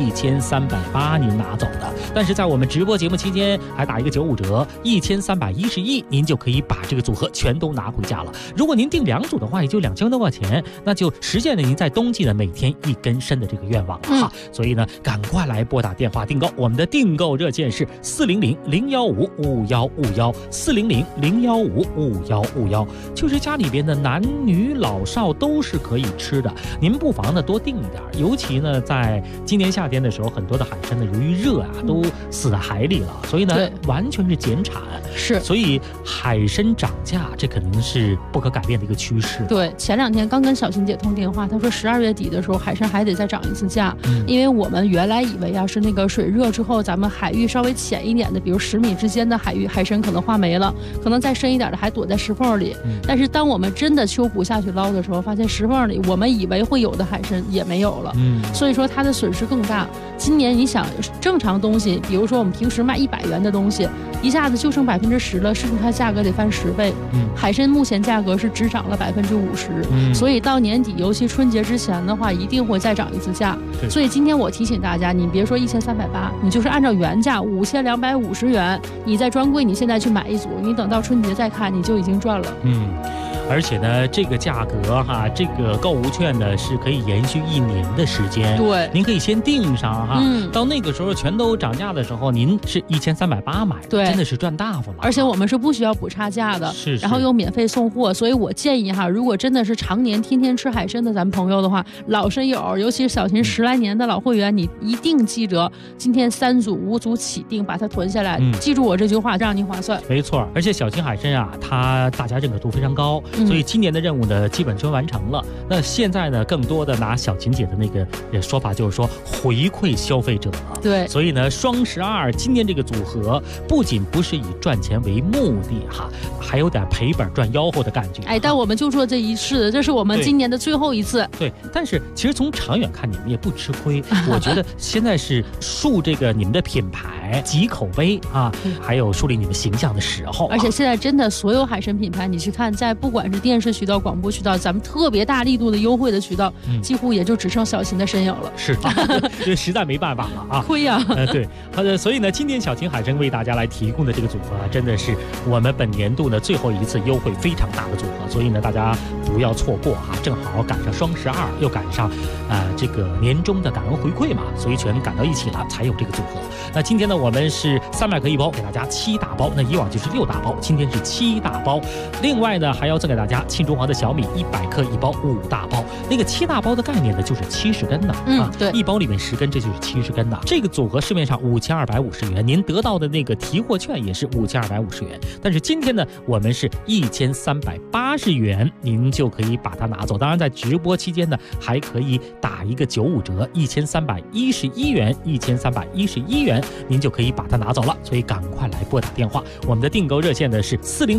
S11: ？1380您拿走的。但是在我们直播节目期间还打一个95折，1311，您就可以把这个组合全都拿回家了。如果您订2组的话，也就2000多块钱，那就实现了您在冬季的每天1根参的这个愿望了哈。所以呢，赶快来拨打电话订购，我们的订购热线是400-015-5151，400-015-5151，就是家里边的男女老少都是可以吃的。您不妨呢多订一点，尤其呢在今年夏天的时候，很多的海参呢由于热啊都死在海里了，所以呢完全是减产。
S15: 是，
S11: 所以海参涨价，这肯定是不可改变的一个趋势。
S15: 对，前2天刚跟小琴姐通电话，她说12月底的时候海参还得再涨一次价，因为我们原来以为啊是那个水热之后，咱们海域稍微浅一点的，比如10米之间的海域海参可能化没了，可能再深一点的还躲在石缝里。但是当我们真的秋捕下去捞的时候，发现石缝里我们以为会有的海参也没有了，所以说它的损失更大。今年你想正常东西，比如说我们平时卖100元的东西，一下子就剩10%了，是不是它价格得翻10倍？海参目前价格是只涨了50%，所以到年底，尤其春节之前的话，一定会再涨一次价。所以今天我提醒大家，你别说1380，你就是按照原价5250元，你在专柜你现在去买一组，你等到春节再看，你就已经赚了。
S11: 而且呢，这个价格哈，这个购物券呢是可以延续1年的时间。
S15: 对，
S11: 您可以先订上哈，到那个时候全都涨价的时候，您是1380买，
S15: 对，
S11: 真的是赚大发了。
S15: 而且我们是不需要补差价的，
S11: 是，
S15: 然后又免费送货。所以我建议哈，如果真的是常年天天吃海参的咱们朋友的话，老参友，尤其是小秦10来年的老会员，你一定记得今天3组5组起订，把它囤下来。记住我这句话，让您划算。
S11: 没错，而且小秦海参啊，它大家认可度非常高。所以今年的任务呢，基本就完成了。那现在呢，更多的拿小秦姐的那个说法，就是说回馈消费者。
S15: 对，
S11: 所以呢，双12今年这个组合不仅不是以赚钱为目的哈，还有点赔本赚吆喝的感觉。
S15: 但我们就做这一次，这是我们今年的最后一次。
S11: 对，但是其实从长远看，你们也不吃亏。我觉得现在是树这个你们的品牌。 买、集口碑啊，还有树立你们形象的时候。
S15: 而且现在真的所有海参品牌，你去看，在不管是电视渠道、广播渠道，咱们特别大力度的优惠的渠道，几乎也就只剩小秦的身影了。
S11: 是啊，这实在没办法了啊，
S15: 亏呀。
S11: 对，所以呢，今天小秦海参为大家来提供的这个组合啊，真的是我们本年度的最后一次优惠非常大的组合，所以呢，大家不要错过啊！正好赶上双12，又赶上这个年终的感恩回馈嘛，所以全赶到一起了，才有这个组合。那今天呢，我们是300克一包，给大家7大包，那以往就是6大包，今天是7大包。另外呢，还要赠给大家庆中华的小米100克一包5大包。那个7大包的概念呢，就是70根的
S15: 对，
S11: 一包里面10根，这就是70根的。这个组合市面上5250元，您得到的那个提货券也是5250元，但是今天呢，我们是1380元，您就可以把它拿走。当然，在直播期间呢，还可以打一个95折，1311元，1311元，您就可以把它拿走了。所以赶快来拨打电话，我们的订购热线呢是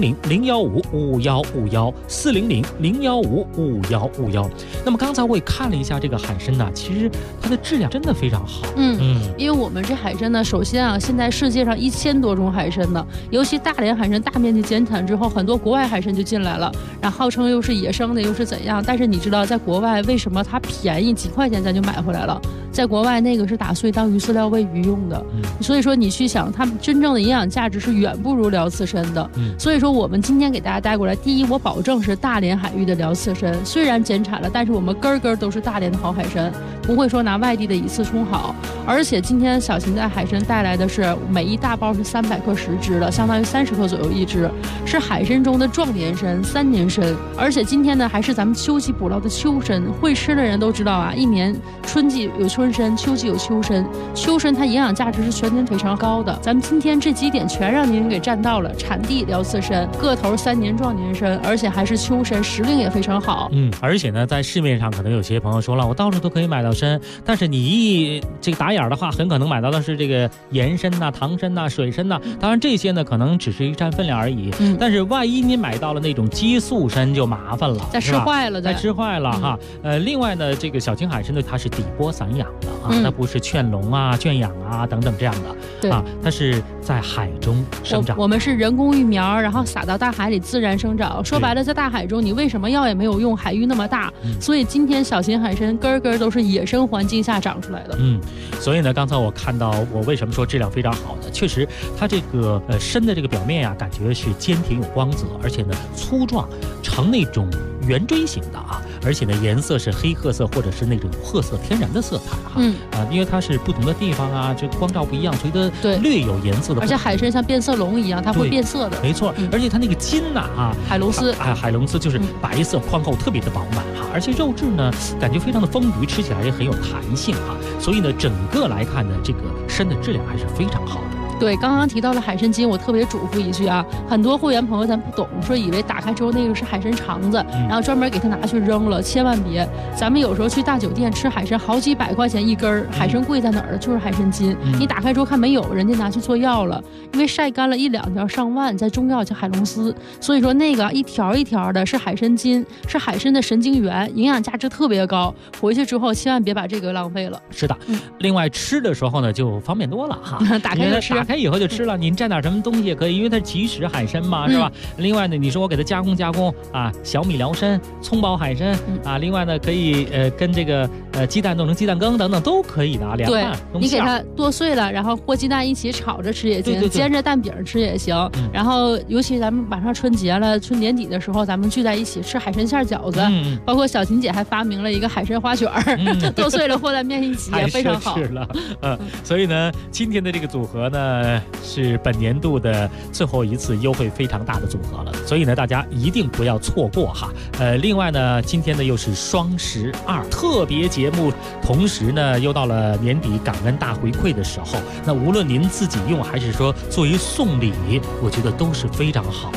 S11: 400-015-5151，400-015-5151。那么刚才我也看了一下这个海参呢，其实它的质量真的非常好。
S15: 因为我们这海参呢，首先啊，现在世界上1000多种海参呢，尤其大连海参大面积减产之后，很多国外海参就进来了，然后号称又是野生的，又是怎样？但是你知道，在国外为什么它便宜几块钱咱就买回来了？在国外那个是打碎当鱼饲料喂鱼用的，所以说你去想，它们真正的营养价值是远不如辽刺参的。所以说我们今天给大家带过来，第一，我保证是大连海域的辽刺参，虽然减产了，但是我们根根都是大连的好海参，不会说拿外地的以次充好。而且今天小秦在海参带来的是每一大包是300克10只的，相当于30克左右一只，是海参中的壮年参、3年参。而且今天呢，还是咱们秋季捕捞的秋参，会吃的人都知道啊，一年春季有春参，秋季有秋参，秋参它营养价值是全年非常高的。咱们今天这几点全让您给占到了，产地辽刺参，个头3年壮年参，而且还是秋参，时令也非常好。
S11: 而且呢，在市面上可能有些朋友说了，我到处都可以买到参，但是你这个打眼的话，很可能买到的是这个盐参呐、糖参呐、水参呐，当然这些呢可能只是一占分量而已。但是万一你买到了那种激素参就麻烦了，
S15: 再吃坏了，
S11: 再吃坏了哈。另外呢，这个小秦海参呢，它是底波散养的啊，它不是圈笼啊、圈养啊等等这样的，
S15: 对啊，
S11: 它是在海中生长。
S15: 我们是人工育苗，然后撒到大海里自然生长。说白了，在大海中你为什么药也没有用，海域那么大，所以今天小秦海参根根都是野生环境下长出来的。
S11: 所以呢，刚才我看到，我为什么说质量非常好呢？确实，它这个参的这个表面呀，感觉是坚挺有光泽，而且呢粗壮，呈那种圆锥形的啊，而且呢颜色是黑褐色或者是那种褐色天然的色彩哈。因为它是不同的地方啊，这光照不一样，所以它略有颜色的。
S15: 而且海参像变色龙一样，它会变色的。
S11: 没错，而且它那个筋呐
S15: 海龙丝
S11: 海龙丝就是白色宽厚，特别的饱满哈，而且肉质呢感觉非常的丰腴，吃起来也很有弹性哈。所以呢，整个来看呢，这个参的质量还是非常好的。
S15: 对，刚刚提到了海参筋，我特别嘱咐一句啊，很多会员朋友咱不懂，说以为打开之后那个是海参肠子，然后专门给他拿去扔了，千万别。咱们有时候去大酒店吃海参，好几百块钱一根，海参贵在哪儿？就是海参筋。你打开之后看没有，人家拿去做药了，因为晒干了1、2条上万，在中药叫海龙丝，所以说那个一条一条的是海参筋，是海参的神经元，营养价值特别高。回去之后千万别把这个浪费了。
S11: 是的，另外吃的时候呢就方便多了哈，
S15: 打开就吃。
S11: 打开以后就吃了，您蘸点什么东西也可以，因为它是即食海参嘛，是吧？另外呢，你说我给它加工啊，小米辽参、葱爆海参啊，另外呢可以跟这个鸡蛋弄成鸡蛋羹等等都可以的啊，凉拌。
S15: 你给它剁碎了，然后和鸡蛋一起炒着吃也行，煎着蛋饼吃也行。然后尤其咱们马上春节了，春年底的时候咱们聚在一起吃海参馅饺子，包括小秦姐还发明了一个海参花卷剁碎了和在面一起也非常好。
S11: 是了，所以呢，今天的这个组合呢是本年度的最后一次优惠非常大的组合了，所以呢大家一定不要错过哈。另外呢，今天呢又是双12特别节目，同时呢又到了年底感恩大回馈的时候，那无论您自己用还是说作为送礼，我觉得都是非常好的。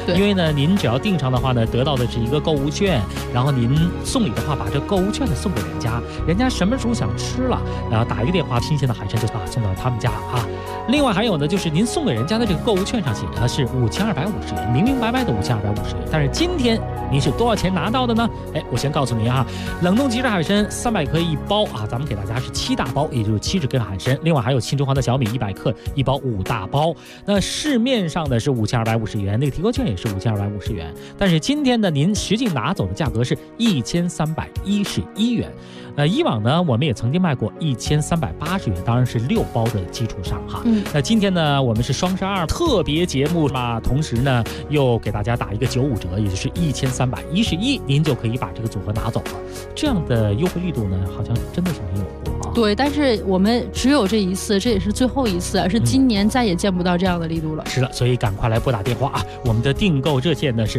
S11: 因为呢，您只要订上的话呢，得到的是一个购物券，然后您送礼的话，把这购物券呢送给人家，人家什么时候想吃了，然后打一个电话，新鲜的海参就把送到他们家啊。另外还有呢，就是您送给人家的这个购物券上写的是5250元，明明白白的5250元。但是今天您是多少钱拿到的呢？我先告诉您啊，冷冻即食海参300克1包啊，咱们给大家是7大包，也就是70根海参。另外还有青中华的小米100克1包5大包。那市面上的是5250元，那个提货券也是5250元。但是今天呢，您实际拿走的价格是1311元。以往呢，我们也曾经卖过1380元，当然是6包的基础上哈。那今天呢，我们是双12特别节目嘛，同时呢又给大家打一个95折，也就是1311，您就可以把这个组合拿走了。这样的优惠力度呢，好像真的是没有过啊。
S15: 对，但是我们只有这一次，这也是最后一次，是今年再也见不到这样的力度了。
S11: 是的，所以赶快来拨打电话啊！我们的订购热线呢是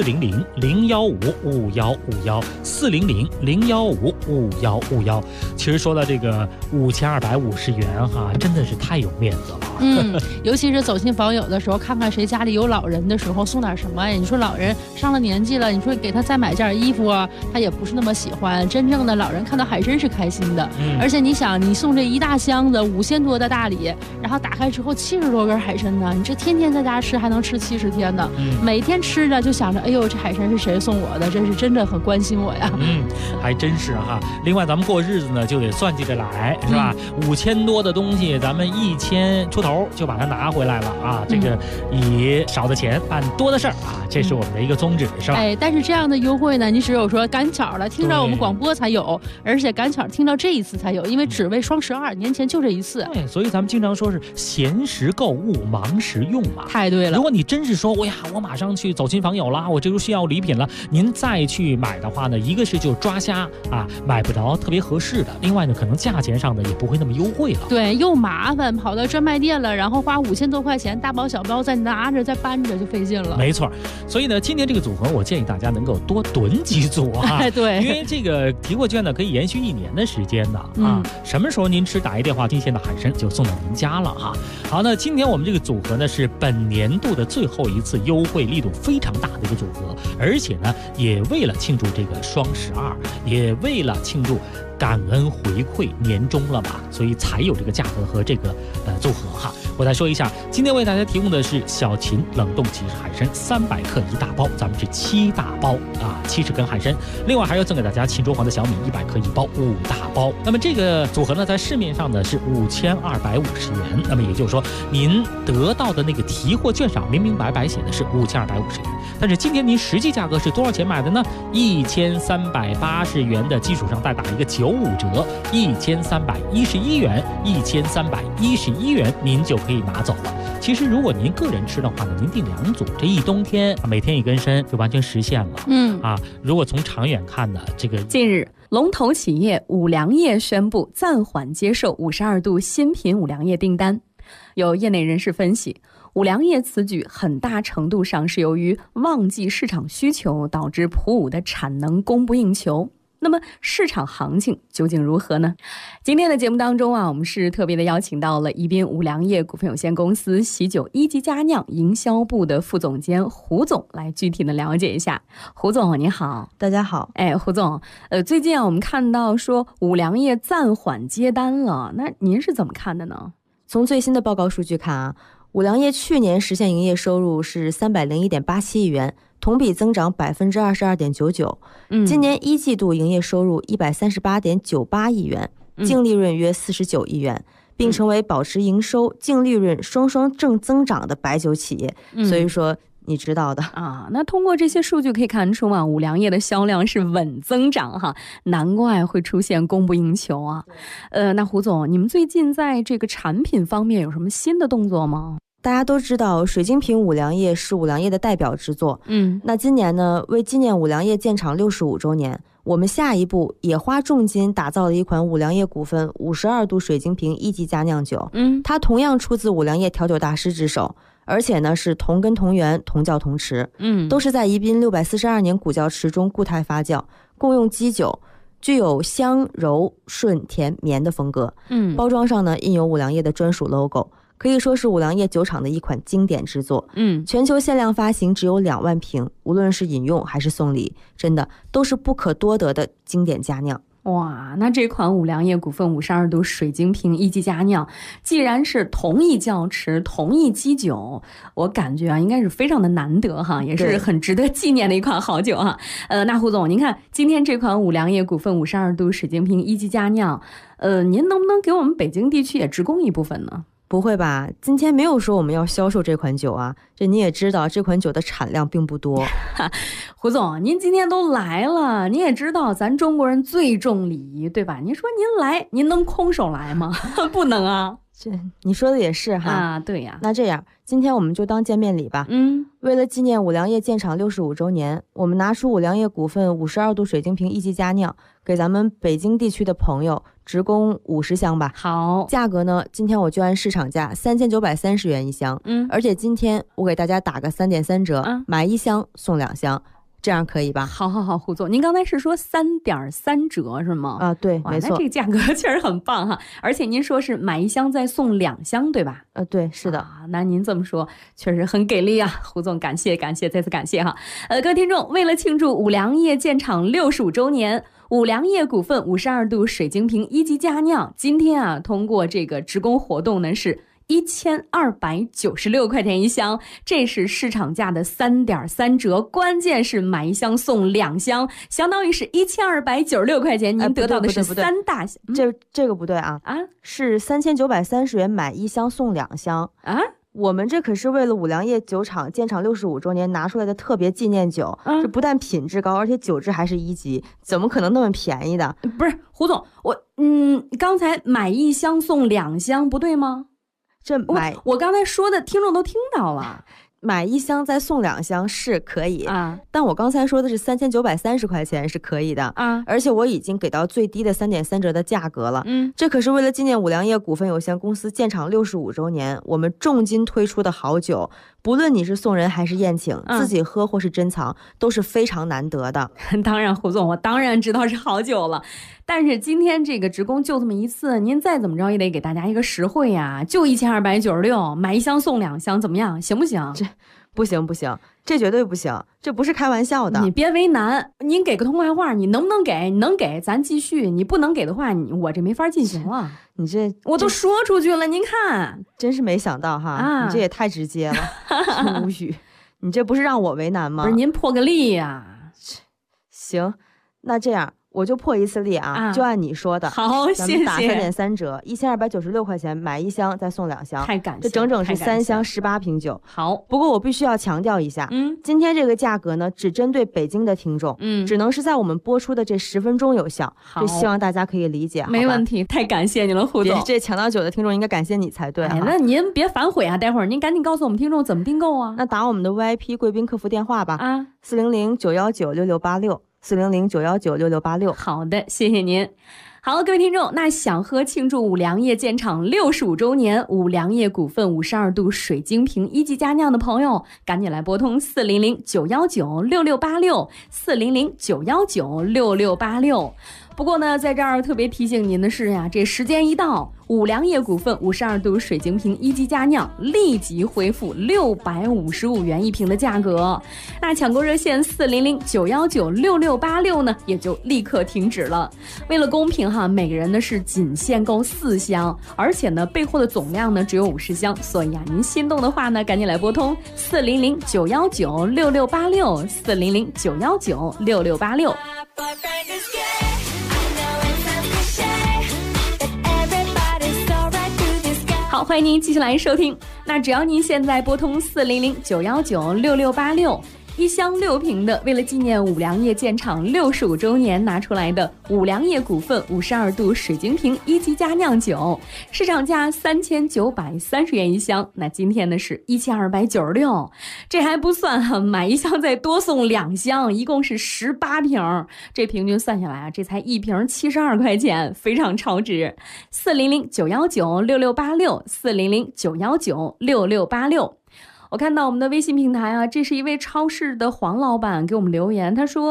S11: 400-015-515，400-015-515。其实说到这个5250元哈，真的是太有面子了。
S15: 尤其是走亲访友的时候，看看谁家里有老人的时候送点什么呀？你说老人上了年纪了，你说给他再买件衣服啊，他也不是那么喜欢。真正的老人看到海参是开心的，而且你想，你送这一大箱子5000多的大礼，然后打开之后70多根海参呢，你这天天在家吃还能吃70天呢。每天吃着就想着，哎呦，这海参是谁送我的？这是真的很关心我呀。
S11: 还真是哈。另外咱们过日子呢就得算计着来，是吧？5000多的东西，咱们1000出头就把它拿回来了啊！这个以少的钱办多的事儿啊，这是我们的一个宗旨，是吧？
S15: 但是这样的优惠呢，你只有说赶巧了听到我们广播才有，而且赶巧听到这一次才有，因为只为双12，年前就这一次。
S11: 对，所以咱们经常说是闲时购物，忙时用嘛。
S15: 太对了。
S11: 如果你真是说，我马上去走亲访友啦，我这就需要礼品了，您再去买的话呢，一个是就抓瞎啊，买不着特别合适的；另外呢，可能价钱上呢也不会那么优惠了。
S15: 对，又麻烦，跑到专卖店了，然后花5000多块钱，大包小包再拿着再搬着就费劲了。
S11: 没错，所以呢，今天这个组合我建议大家能够多囤几组啊。
S15: 对，
S11: 因为这个提货券呢可以延续1年的时间的啊。什么时候您吃打一电话，新鲜的海参就送到您家了哈。好，那今天我们这个组合呢是本年度的最后一次优惠力度非常大的一个组合，而且呢也为了庆祝这个双12，也为了庆祝感恩回馈年终了嘛，所以才有这个价格和这个组合哈。我再说一下，今天为大家提供的是小秦冷冻即食海参300克1大包，咱们是7大包啊，70根海参。另外还要赠给大家秦中华的小米100克1包5大包。那么这个组合呢，在市面上呢是5250元，那么也就是说，您得到的那个提货券上明明白白写的是5250元，但是今天您实际价格是多少钱买的呢？1380元的基础上再打一个95折，1311元，1311元，您就可以拿走了。其实如果您个人吃的话呢，您订2组，这一冬天每天1根参就完全实现了。如果从长远看呢，这个
S6: 近日龙头企业五粮液宣布暂缓接受52度新品五粮液订单。有业内人士分析，五粮液此举很大程度上是由于旺季市场需求导致普五的产能供不应求。那么市场行情究竟如何呢？今天的节目当中我们是特别的邀请到了宜宾五粮液股份有限公司喜酒一级佳酿营销部的副总监胡总来具体的了解一下。胡总你好。
S16: 大家好。
S6: 胡总，最近我们看到说五粮液暂缓接单了，那您是怎么看的呢？
S16: 从最新的报告数据看五粮液去年实现营业收入是301.87亿元，同比增长22.99%。今年1季度营业收入138.98亿元，净利润约49亿元，并成为保持营收、净利润双双正增长的白酒企业。所以说你知道的
S6: 啊。那通过这些数据可以看出五粮液的销量是稳增长哈，难怪会出现供不应求啊。那胡总，你们最近在这个产品方面有什么新的动作吗？
S16: 大家都知道水晶瓶五粮液是五粮液的代表之作。那今年呢，为纪念五粮液建厂65周年，我们下一步也花重金打造了一款五粮液股份52度水晶瓶一级佳酿酒。它同样出自五粮液调酒大师之手，而且呢是同根同源同窖同池，都是在宜宾642年古窖池中固态发酵，共用基酒，具有香柔顺甜绵的风格。包装上呢印有五粮液的专属 logo， 可以说是五粮液酒厂的一款经典之作。全球限量发行只有2万瓶，无论是饮用还是送礼，真的都是不可多得的经典佳酿。
S17: 哇，那这款五粮液股份52度水晶瓶一级佳酿，既然是同一窖池同一基酒，我感觉啊应该是非常的难得哈，也是很值得纪念的一款好酒哈。那胡总，您看今天这款五粮液股份52度水晶瓶一级佳酿，您能不能给我们北京地区也直供一部分呢？
S16: 不会吧，今天没有说我们要销售这款酒啊，这你也知道这款酒的产量并不多。
S17: 胡总，您今天都来了，您也知道咱中国人最重礼仪，对吧？您说您来，您能空手来吗？不能啊。
S16: 这你说的也是哈。
S17: 啊，对呀。
S16: 那这样，今天我们就当见面礼吧。为了纪念五粮液建厂65周年，我们拿出五粮液股份52度水晶瓶一级佳酿，给咱们北京地区的朋友直供50箱吧。
S17: 好，
S16: 价格呢，今天我就按市场价3930元一箱。而且今天我给大家打个3.3折，买1箱送2箱。这样可以吧？
S17: 好，胡总，您刚才是说3.3折是吗？
S16: 啊，对，没错。
S17: 那这个价格确实很棒哈，而且您说是买1箱再送2箱，对吧？
S16: 对，是的。
S17: 那您这么说确实很给力啊，胡总，感谢，再次感谢哈。各位听众，为了庆祝五粮液建厂65周年，五粮液股份52度水晶瓶一级佳酿，今天啊，通过这个直供活动呢是1296块钱一箱，这是市场价的3.3折，关键是买1箱送2箱，相当于是1296块钱，您得到的是3大箱。
S16: 这个不对啊，是3930元买1箱送2箱啊。我们这可是为了五粮液酒厂建厂65周年拿出来的特别纪念酒，这不但品质高，而且酒质还是1级，怎么可能那么便宜的？
S17: 不是胡总，刚才买1箱送2箱不对吗？我刚才说的听众都听到了，
S16: 买1箱再送2箱是可以啊，但我刚才说的是3930块钱是可以的啊，而且我已经给到最低的3.3折的价格了。这可是为了纪念五粮液股份有限公司建厂65周年，我们重金推出的好酒，不论你是送人还是宴请，自己喝或是珍藏，都是非常难得的。
S17: 当然，胡总，我当然知道是好酒了。但是今天这个直供就这么一次，您再怎么着也得给大家一个实惠呀，就1296，买1箱送2箱，怎么样？行不行？
S16: 这不行，这绝对不行，这不是开玩笑的。
S17: 你别为难，您给个通快话，你能不能给？你能给咱继续，你不能给的话，我这没法进行了。
S16: 你这
S17: 我都说出去了，您看，
S16: 真是没想到哈，你这也太直接了，无语。你这不是让我为难吗？
S17: 不是，您破个例呀。
S16: 行，那这样。我就破一次例啊，就按你说的。
S17: 好，谢谢。
S16: 咱们打3.3折，1296块钱买1箱再送2箱，
S17: 太感谢，
S16: 这整整是3箱18瓶酒。
S17: 好，
S16: 不过我必须要强调一下，今天这个价格呢，只针对北京的听众，只能是在我们播出的这10分钟有效。这希望大家可以理解。
S17: 没问题，太感谢你了，胡总。
S16: 这抢到酒的听众应该感谢你才对。
S17: 那您别反悔啊，待会儿您赶紧告诉我们听众怎么订购啊。
S16: 那打我们的 VIP 贵宾客服电话吧，400-919-6686，400-919-6686。
S17: 好的，谢谢您。好，各位听众，那想喝庆祝五粮液建厂65周年五粮液股份52度水晶瓶一级佳酿的朋友，赶紧来拨通400-919-6686，400-919-6686。不过呢，在这儿特别提醒您的是呀，这时间一到，五粮液股份52度水晶瓶一级佳酿立即恢复655元一瓶的价格。那抢购热线400-919-6686呢，也就立刻停止了。为了公平哈，每个人呢是仅限购4箱，而且呢备货的总量呢只有50箱，所以啊，您心动的话呢，赶紧来拨通400-919-6686，400-919-6686。好，欢迎您继续来收听。那只要您现在拨通400-919-6686，一箱6瓶的，为了纪念五粮液建厂65周年拿出来的五粮液股份52度水晶瓶一级佳酿酒，市场价3930元一箱，那今天呢是1296，这还不算哈，买1箱再多送2箱，一共是18瓶，这平均算下来啊，这才1瓶72块钱，非常超值。400-919-6686，400-919-6686。我看到我们的微信平台啊，这是一位超市的黄老板给我们留言，他说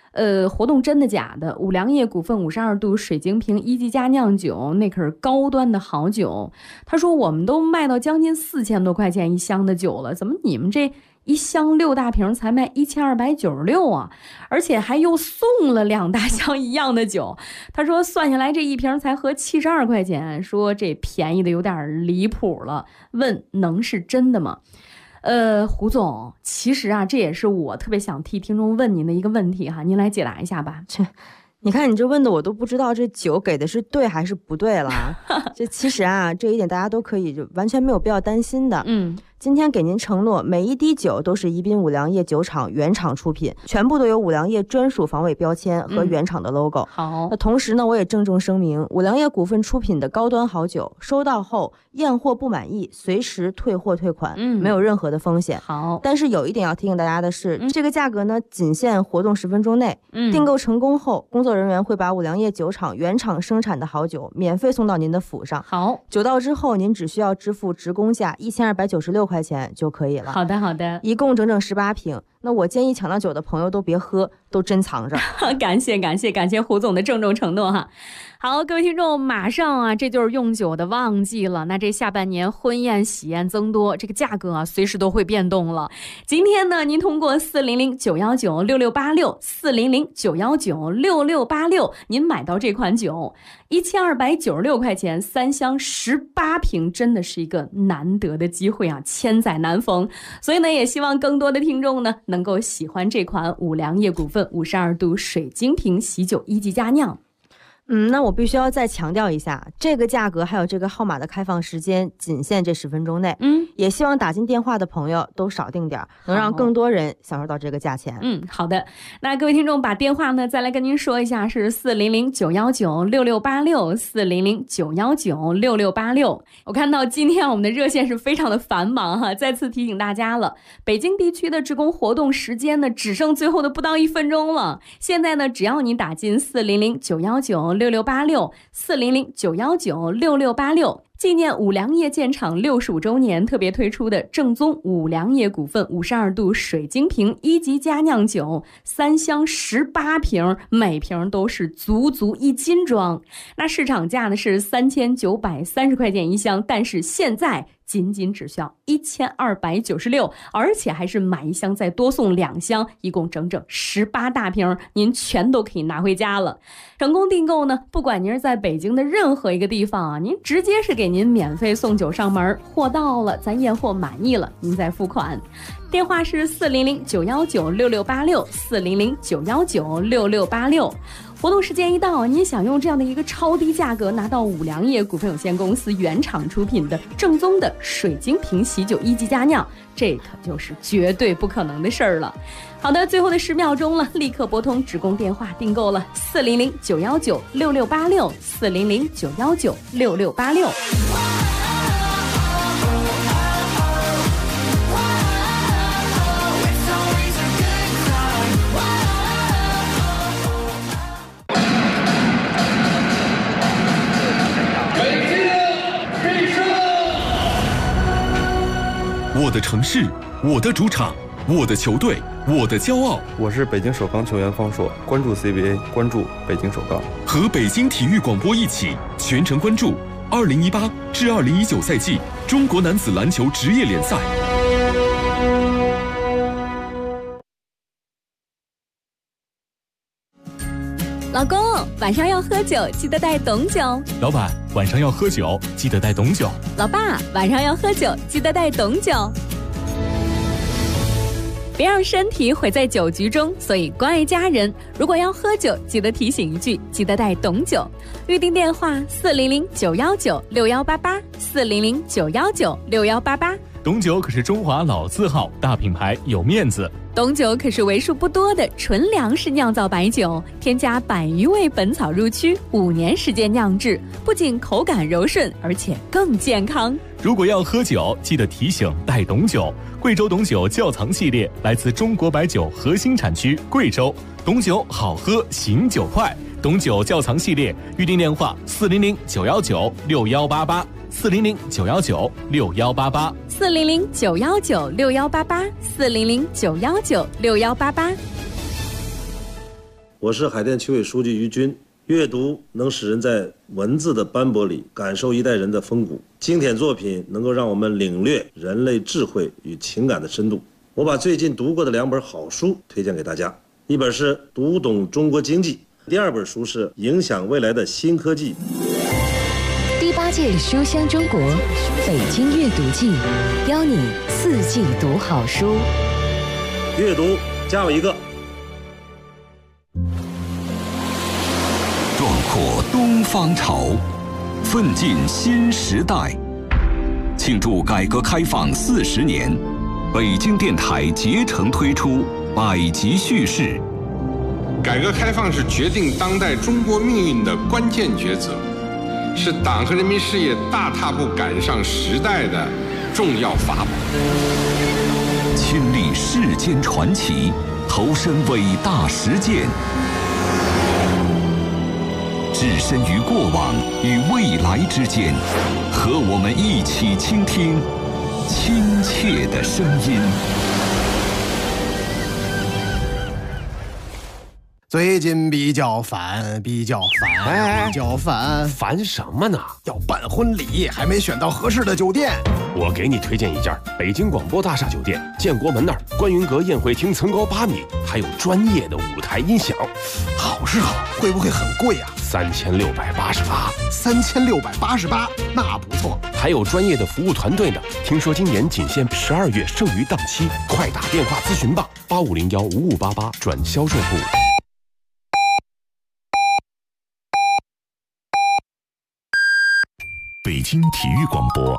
S17: 活动真的假的？五粮液股份52度水晶瓶一级佳酿酒，那可是高端的好酒。他说我们都卖到将近4000多块钱一箱的酒了，怎么你们这一箱6大瓶才卖1296啊？而且还又送了2大箱一样的酒。他说算下来这一瓶才合72块钱，说这便宜的有点离谱了，问能是真的吗？胡总，其实啊，这也是我特别想替听众问您的一个问题哈，您来解答一下吧。
S16: 你看你这问的我都不知道这酒给的是对还是不对了。这其实啊，这一点大家都可以就完全没有必要担心的。今天给您承诺，每一滴酒都是宜宾五粮液酒厂原厂出品，全部都有五粮液专属防伪标签和原厂的 logo。
S17: 好，
S16: 那同时呢，我也郑重声明，五粮液股份出品的高端好酒，收到后验货不满意，随时退货退款，没有任何的风险。
S17: 好，
S16: 但是有一点要提醒大家的是，这个价格呢，仅限活动10分钟内。订购成功后，工作人员会把五粮液酒厂原厂生产的好酒免费送到您的府上。
S17: 好，
S16: 酒到之后，您只需要支付职工价1296块钱就可以了。
S17: 好的，好的，
S16: 一共整整18瓶。那我建议抢到酒的朋友都别喝，都珍藏着。
S17: 感谢胡总的郑重承诺哈。好，各位听众，马上啊，这就是用酒的旺季了。那这下半年婚宴喜宴增多，这个价格啊，随时都会变动了。今天呢，您通过400-919-6686，400-919-6686，您买到这款酒，1296块钱，3箱18瓶，真的是一个难得的机会啊，千载难逢。所以呢，也希望更多的听众呢，能够喜欢这款五粮液股份52度水晶瓶喜酒一级佳酿。
S16: 那我必须要再强调一下，这个价格还有这个号码的开放时间仅限这10分钟内。也希望打进电话的朋友都少订点，能让更多人享受到这个价钱。
S17: 好的。那各位听众把电话呢再来跟您说一下，是400-919-6686，400-919-6686。我看到今天我们的热线是非常的繁忙哈，再次提醒大家了，北京地区的职工活动时间呢只剩最后的不到1分钟了。现在呢，只要你打进400-919-6686，400-919-6686，纪念五粮液建厂65周年特别推出的正宗五粮液股份52度水晶瓶一级佳酿酒，3箱18瓶，每瓶都是足足1斤装。那市场价呢是3930块钱一箱，但是现在仅只需要1296，而且还是买一箱再多送2箱，一共整整18大瓶，您全都可以拿回家了。成功订购呢，不管您是在北京的任何一个地方啊，您直接是给您免费送酒上门，货到了咱验货满意了，您再付款。电话是400-919-6686，400-919-6686。活动时间一到，您想用这样的一个超低价格拿到五粮液股份有限公司原厂出品的正宗的水晶瓶喜酒一级佳酿，这可就是绝对不可能的事儿了。好的，最后的10秒钟了，立刻拨通职工电话订购了400-919-6686，400-919-6686。
S2: 我的城市，我的主场，我的球队，我的骄傲。
S18: 我是北京首钢球员方硕，关注 CBA， 关注北京首钢。
S2: 和北京体育广播一起全程关注2018至2019赛季中国男子篮球职业联赛。
S6: 老公，晚上要喝酒，记得带懂酒。
S7: 老板，晚上要喝酒，记得带懂酒。
S6: 老爸，晚上要喝酒，记得带懂酒。别让身体毁在酒局中，所以关爱家人，如果要喝酒，记得提醒一句，记得带懂酒。预订电话400-919-6188，400-919-6188。
S7: 懂酒可是中华老字号，大品牌有面子。
S6: 懂酒可是为数不多的纯粮食酿造白酒，添加100余味本草入曲，5年时间酿制，不仅口感柔顺，而且更健康。
S7: 如果要喝酒，记得提醒带懂酒。贵州懂酒窖藏系列来自中国白酒核心产区贵州，懂酒好喝，醒酒快。懂酒窖藏系列预订电话400-919-6188，400-919-6188，400-919-6188，400-919-6188。
S19: 我是海淀区委书记于军。阅读能使人在文字的斑驳里感受一代人的风骨，经典作品能够让我们领略人类智慧与情感的深度。我把最近读过的2本好书推荐给大家，一本是《读懂中国经济》，第2本书是《影响未来的新科技》。
S20: 第8届书香中国北京阅读季，邀你4季读好书。
S19: 阅读加我一个。
S21: 壮阔东方潮，奋进新时代。庆祝改革开放40年，北京电台竭诚推出百集叙事。
S22: 改革开放是决定当代中国命运的关键抉择，是党和人民事业大踏步赶上时代的重要法宝。
S21: 亲历世间传奇，投身伟大实践。置身于过往与未来之间，和我们一起倾听亲切的声音。
S23: 最近比较烦，比较烦，
S24: 烦什么呢？
S23: 要办婚礼，还没选到合适的酒店。
S24: 我给你推荐一家北京广播大厦酒店，建国门那儿观云阁宴会厅层高8米，还有专业的舞台音响。
S23: 好是好，会不会很贵啊
S24: ？3688。
S23: 3688，那不错。
S24: 还有专业的服务团队呢。听说今年仅限12月剩余档期，快打电话咨询吧，85015588转销售部。
S2: 北京体育广播